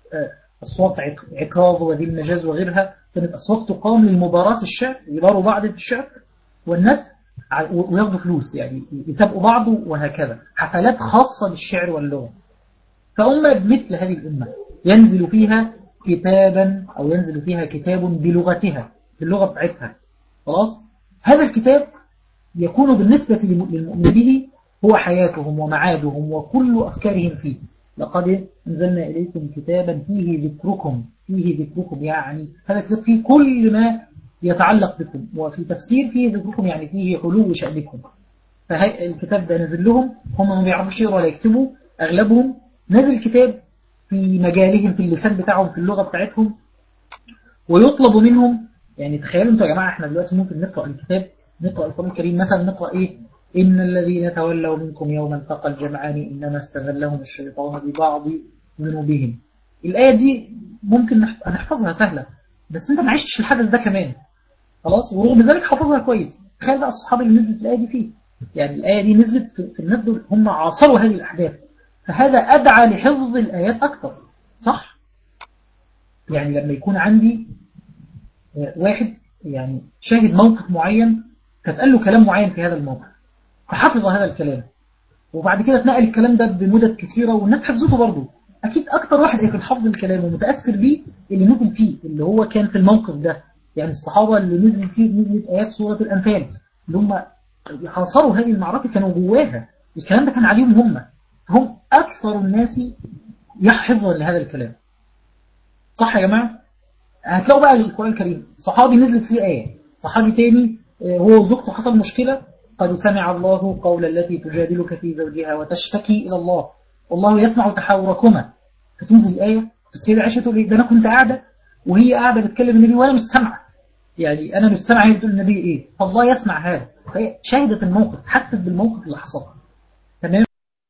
[SPEAKER 1] أسواق عكاظ وذي المجاز وغيرها، كانت أسواق تقام للمباراة في الشعر، يباروا بعض في الشعر والناس وياخدوا فلوس، يعني يسابقوا بعض، وهكذا حفلات خاصة بالشعر واللغة. فأمة مثل هذه الأمة ينزل فيها كتابا أو ينزل فيها كتاب بلغتها، باللغة بتاعتها. خلاص. هذا الكتاب يكون بالنسبة للمؤمن به هو حياتهم ومعادهم وكل أفكارهم فيه. لقد أنزلنا إليكم كتابا فيه ذكركم، فيه ذكركم يعني هذا الكتاب فيه كل ما يتعلق بكم، وفي تفسير فيه ذكركم يعني فيه علو شأنكم. فالكتاب ده نزل لهم، هم ما بيعرفوش يقروا ولا يكتبوا أغلبهم، نزل كتاب في مجالهم في اللسان بتاعهم في اللغة بتاعتهم، ويطلب منهم. يعني تخيلوا انتوا يا جماعة، احنا دلوقتي ممكن نقرأ الكتاب، نقرأ القرآن الكريم مثلا، نقرأ ايه؟ إن الذين تولوا منكم يوم التقى الجمعان إنما استغلهم الشيطان ببعض ذنوبهم. الآية دي ممكن نحفظها سهلة، بس انت ما عشتش الحدث ده كمان. خلاص، ورغم ذلك حفظها كويس. تخيل بقى الصحابي اللي نزلت الآية دي فيه، يعني الآية دي نزلت في الناس دول هم عاصروا هذه الأحداث، فهذا أدعى لحفظ الآيات أكثر. صح؟ يعني لما يكون عندي واحد يعني شاهد موقف معين، فتقال له كلام معين في هذا الموقف، فحفظ هذا الكلام، وبعد كده اتنقل الكلام ده بمدد كثيرة والناس حفظته برضه، أكيد أكتر واحد هيكون حافظ الكلام ومتأثر بيه اللي نزل فيه، اللي هو كان في الموقف ده. يعني الصحابة اللي نزل فيه نزلت آيات سورة الأنفال، اللي هم حاصروا هذه المعركة، كانوا جواها، الكلام ده كان عليهم هم أكثر الناس يحفظوا لهذا الكلام. صح يا جماعة؟ هتلاقوا بقى القرآن الكريم صحابي نزلت فيه آية، صحابي تاني هو وزوجته حصل مشكلة، قد سمع الله قول التي تجادلك في زوجها وتشتكي إلى الله والله يسمع تحاوركما، فتنزل الآية، تستير عائشة تقول لي ده أنا كنت قاعدة وهي قاعدة بتكلم النبي وأنا مش سامعة، يعني أنا مش سامعة هي بتقول النبي إيه، فالله يسمع هذا، فهي شاهدت الموقف، حست بالموقف اللي حصل. تمام.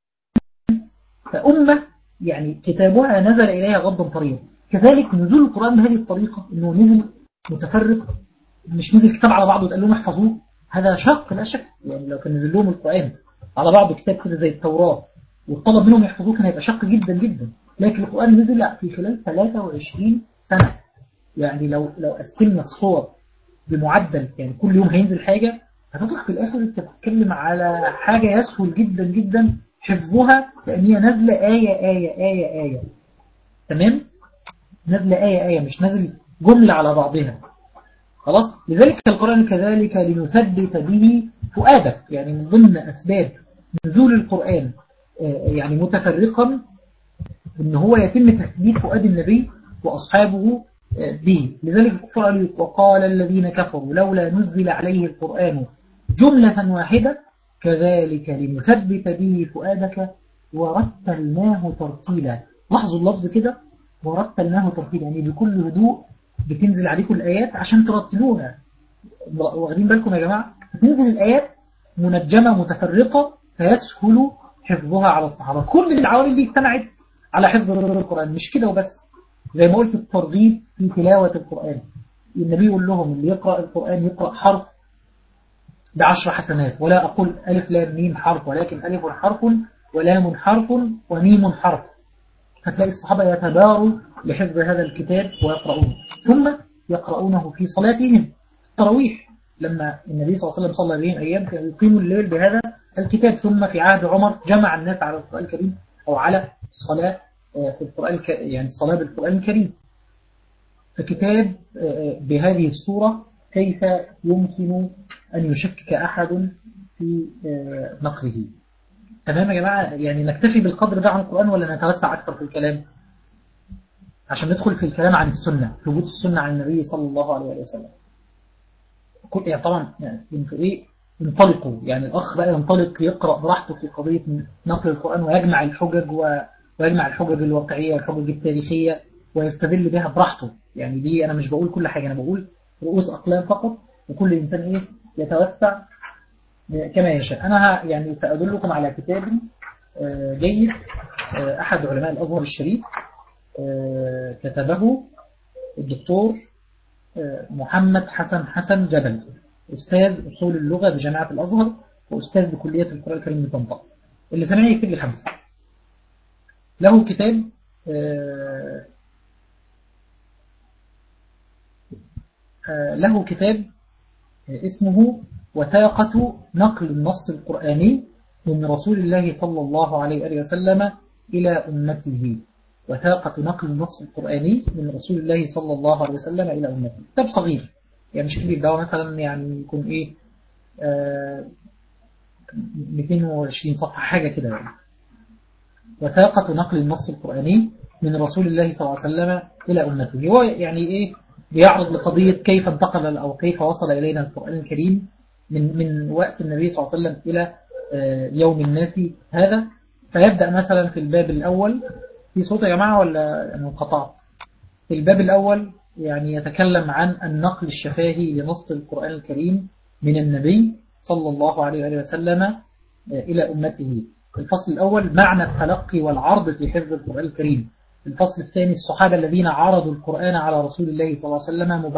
[SPEAKER 1] فأمة يعني كتابها نزل إليها غضا طريا، كذلك نزول القرآن بهذه الطريقة، أنه نزل متفرق، مش نزل كتاب على بعضه وتقال لهم احفظوه، هذا شق لا شك. يعني لو كان نزل لهم القرآن على بعض كتاب كده زي التوراة والطلب منهم يحفظوه كان هيبقى شق جدا جدا، لكن القرآن نزل في خلال 23 سنة. يعني لو قسمنا الصور بمعدل، يعني كل يوم هينزل حاجة، هتطلع في الآخر انت بتتكلم على حاجة يسهل جدا جدا حفظها، لأن هي نازلة آية آية آية آية. تمام؟ نازلة آية آية، مش نازل جملة على بعضها. خلاص، لذلك القرآن كذلك لنثبت به فؤادك، يعني من ضمن أسباب نزول القرآن يعني متفرقا ان هو يتم تثبيت فؤاد النبي وأصحابه به. لذلك الكفار قالوا وقال الذين كفروا لولا نزل عليه القرآن جملة واحدة كذلك لنثبت به فؤادك ورتلناه ترتيلا. لاحظوا اللفظ كده، ورتلناه ترتيلا، يعني بكل هدوء بتنزل عليكم الآيات عشان ترتلوها. واخدين بالكم يا جماعة؟ تنزل الآيات منجمة متفرقة فيسهل حفظها على الصحابة. كل العوامل دي اجتمعت على حفظ القرآن. مش كده وبس، زي ما قلت الترغيب في تلاوة القرآن، النبي يقول لهم اللي يقرأ القرآن يقرأ حرف ب10 حسنات، ولا أقول ألف لام ميم حرف، ولكن ألف حرف ولام حرف وميم حرف. هتلاقي الصحابة يتباروا لحفظ هذا الكتاب ويقرؤونه، ثم يقرؤونه في صلاتهم التراويح. لما النبي صلى الله عليه وسلم صلى بهم أيام كانوا يقيموا الليل بهذا الكتاب، ثم في عهد عمر جمع الناس على القرآن الكريم أو على الصلاة في القرآن يعني الصلاة بالقرآن الكريم. فكتاب بهذه الصورة كيف يمكن أن يشكك أحد في نقله. تمام يا جماعة؟ يعني نكتفي بالقدر ده عن القرآن ولا نتوسع أكثر في الكلام عشان ندخل في الكلام عن السنة، ثبوت السنة عن النبي صلى الله عليه وسلم. يعني طبعا يعني انتوا ايه، انطلقوا، يعني الأخ بقى ينطلق يقرأ براحته في قضية نقل القرآن ويجمع الحجج ويجمع الحجج الواقعية والحجج التاريخية ويستدل بها براحته. يعني دي أنا مش بقول كل حاجة، أنا بقول رؤوس أقلام فقط، وكل إنسان ايه يتوسع كما يشاء. أنا يعني سأدلكم على كتاب جيد أحد علماء الأزهر الشريف كتبه الدكتور محمد حسن جبل، أستاذ أصول اللغة بجامعة الأزهر وأستاذ بكلية القرآن الكريم بطنطا. اللي سمعني يكتب لي 5. له كتاب اسمه وثاقة نقل النص القرآني من رسول الله صلى الله عليه وسلم إلى أمته. وثاقة نقل النص القرآني من رسول الله صلى الله عليه وسلم إلى أمته. كتاب صغير يعني مش كبير، ده مثلا يعني يكون إيه 220 صفحة حاجة كده يعني. وثاقة نقل النص القرآني من رسول الله صلى الله عليه وسلم إلى أمته. هو يعني إيه بيعرض لقضية كيف انتقل أو كيف وصل إلينا القرآن الكريم من وقت النبي صلى الله عليه وسلم إلى يوم الناس هذا. فيبدأ مثلا في الباب الأول، في صوت يا جماعة ولا أنا انقطعت؟ في الباب الأول يعني يتكلم عن النقل الشفاهي لنص القرآن الكريم من النبي صلى الله عليه وسلم إلى أمته. الفصل الأول معنى التلقي والعرض في حفظ القرآن الكريم. الفصل الثاني الصحابة الذين عرضوا القرآن على رسول الله صلى الله عليه وسلم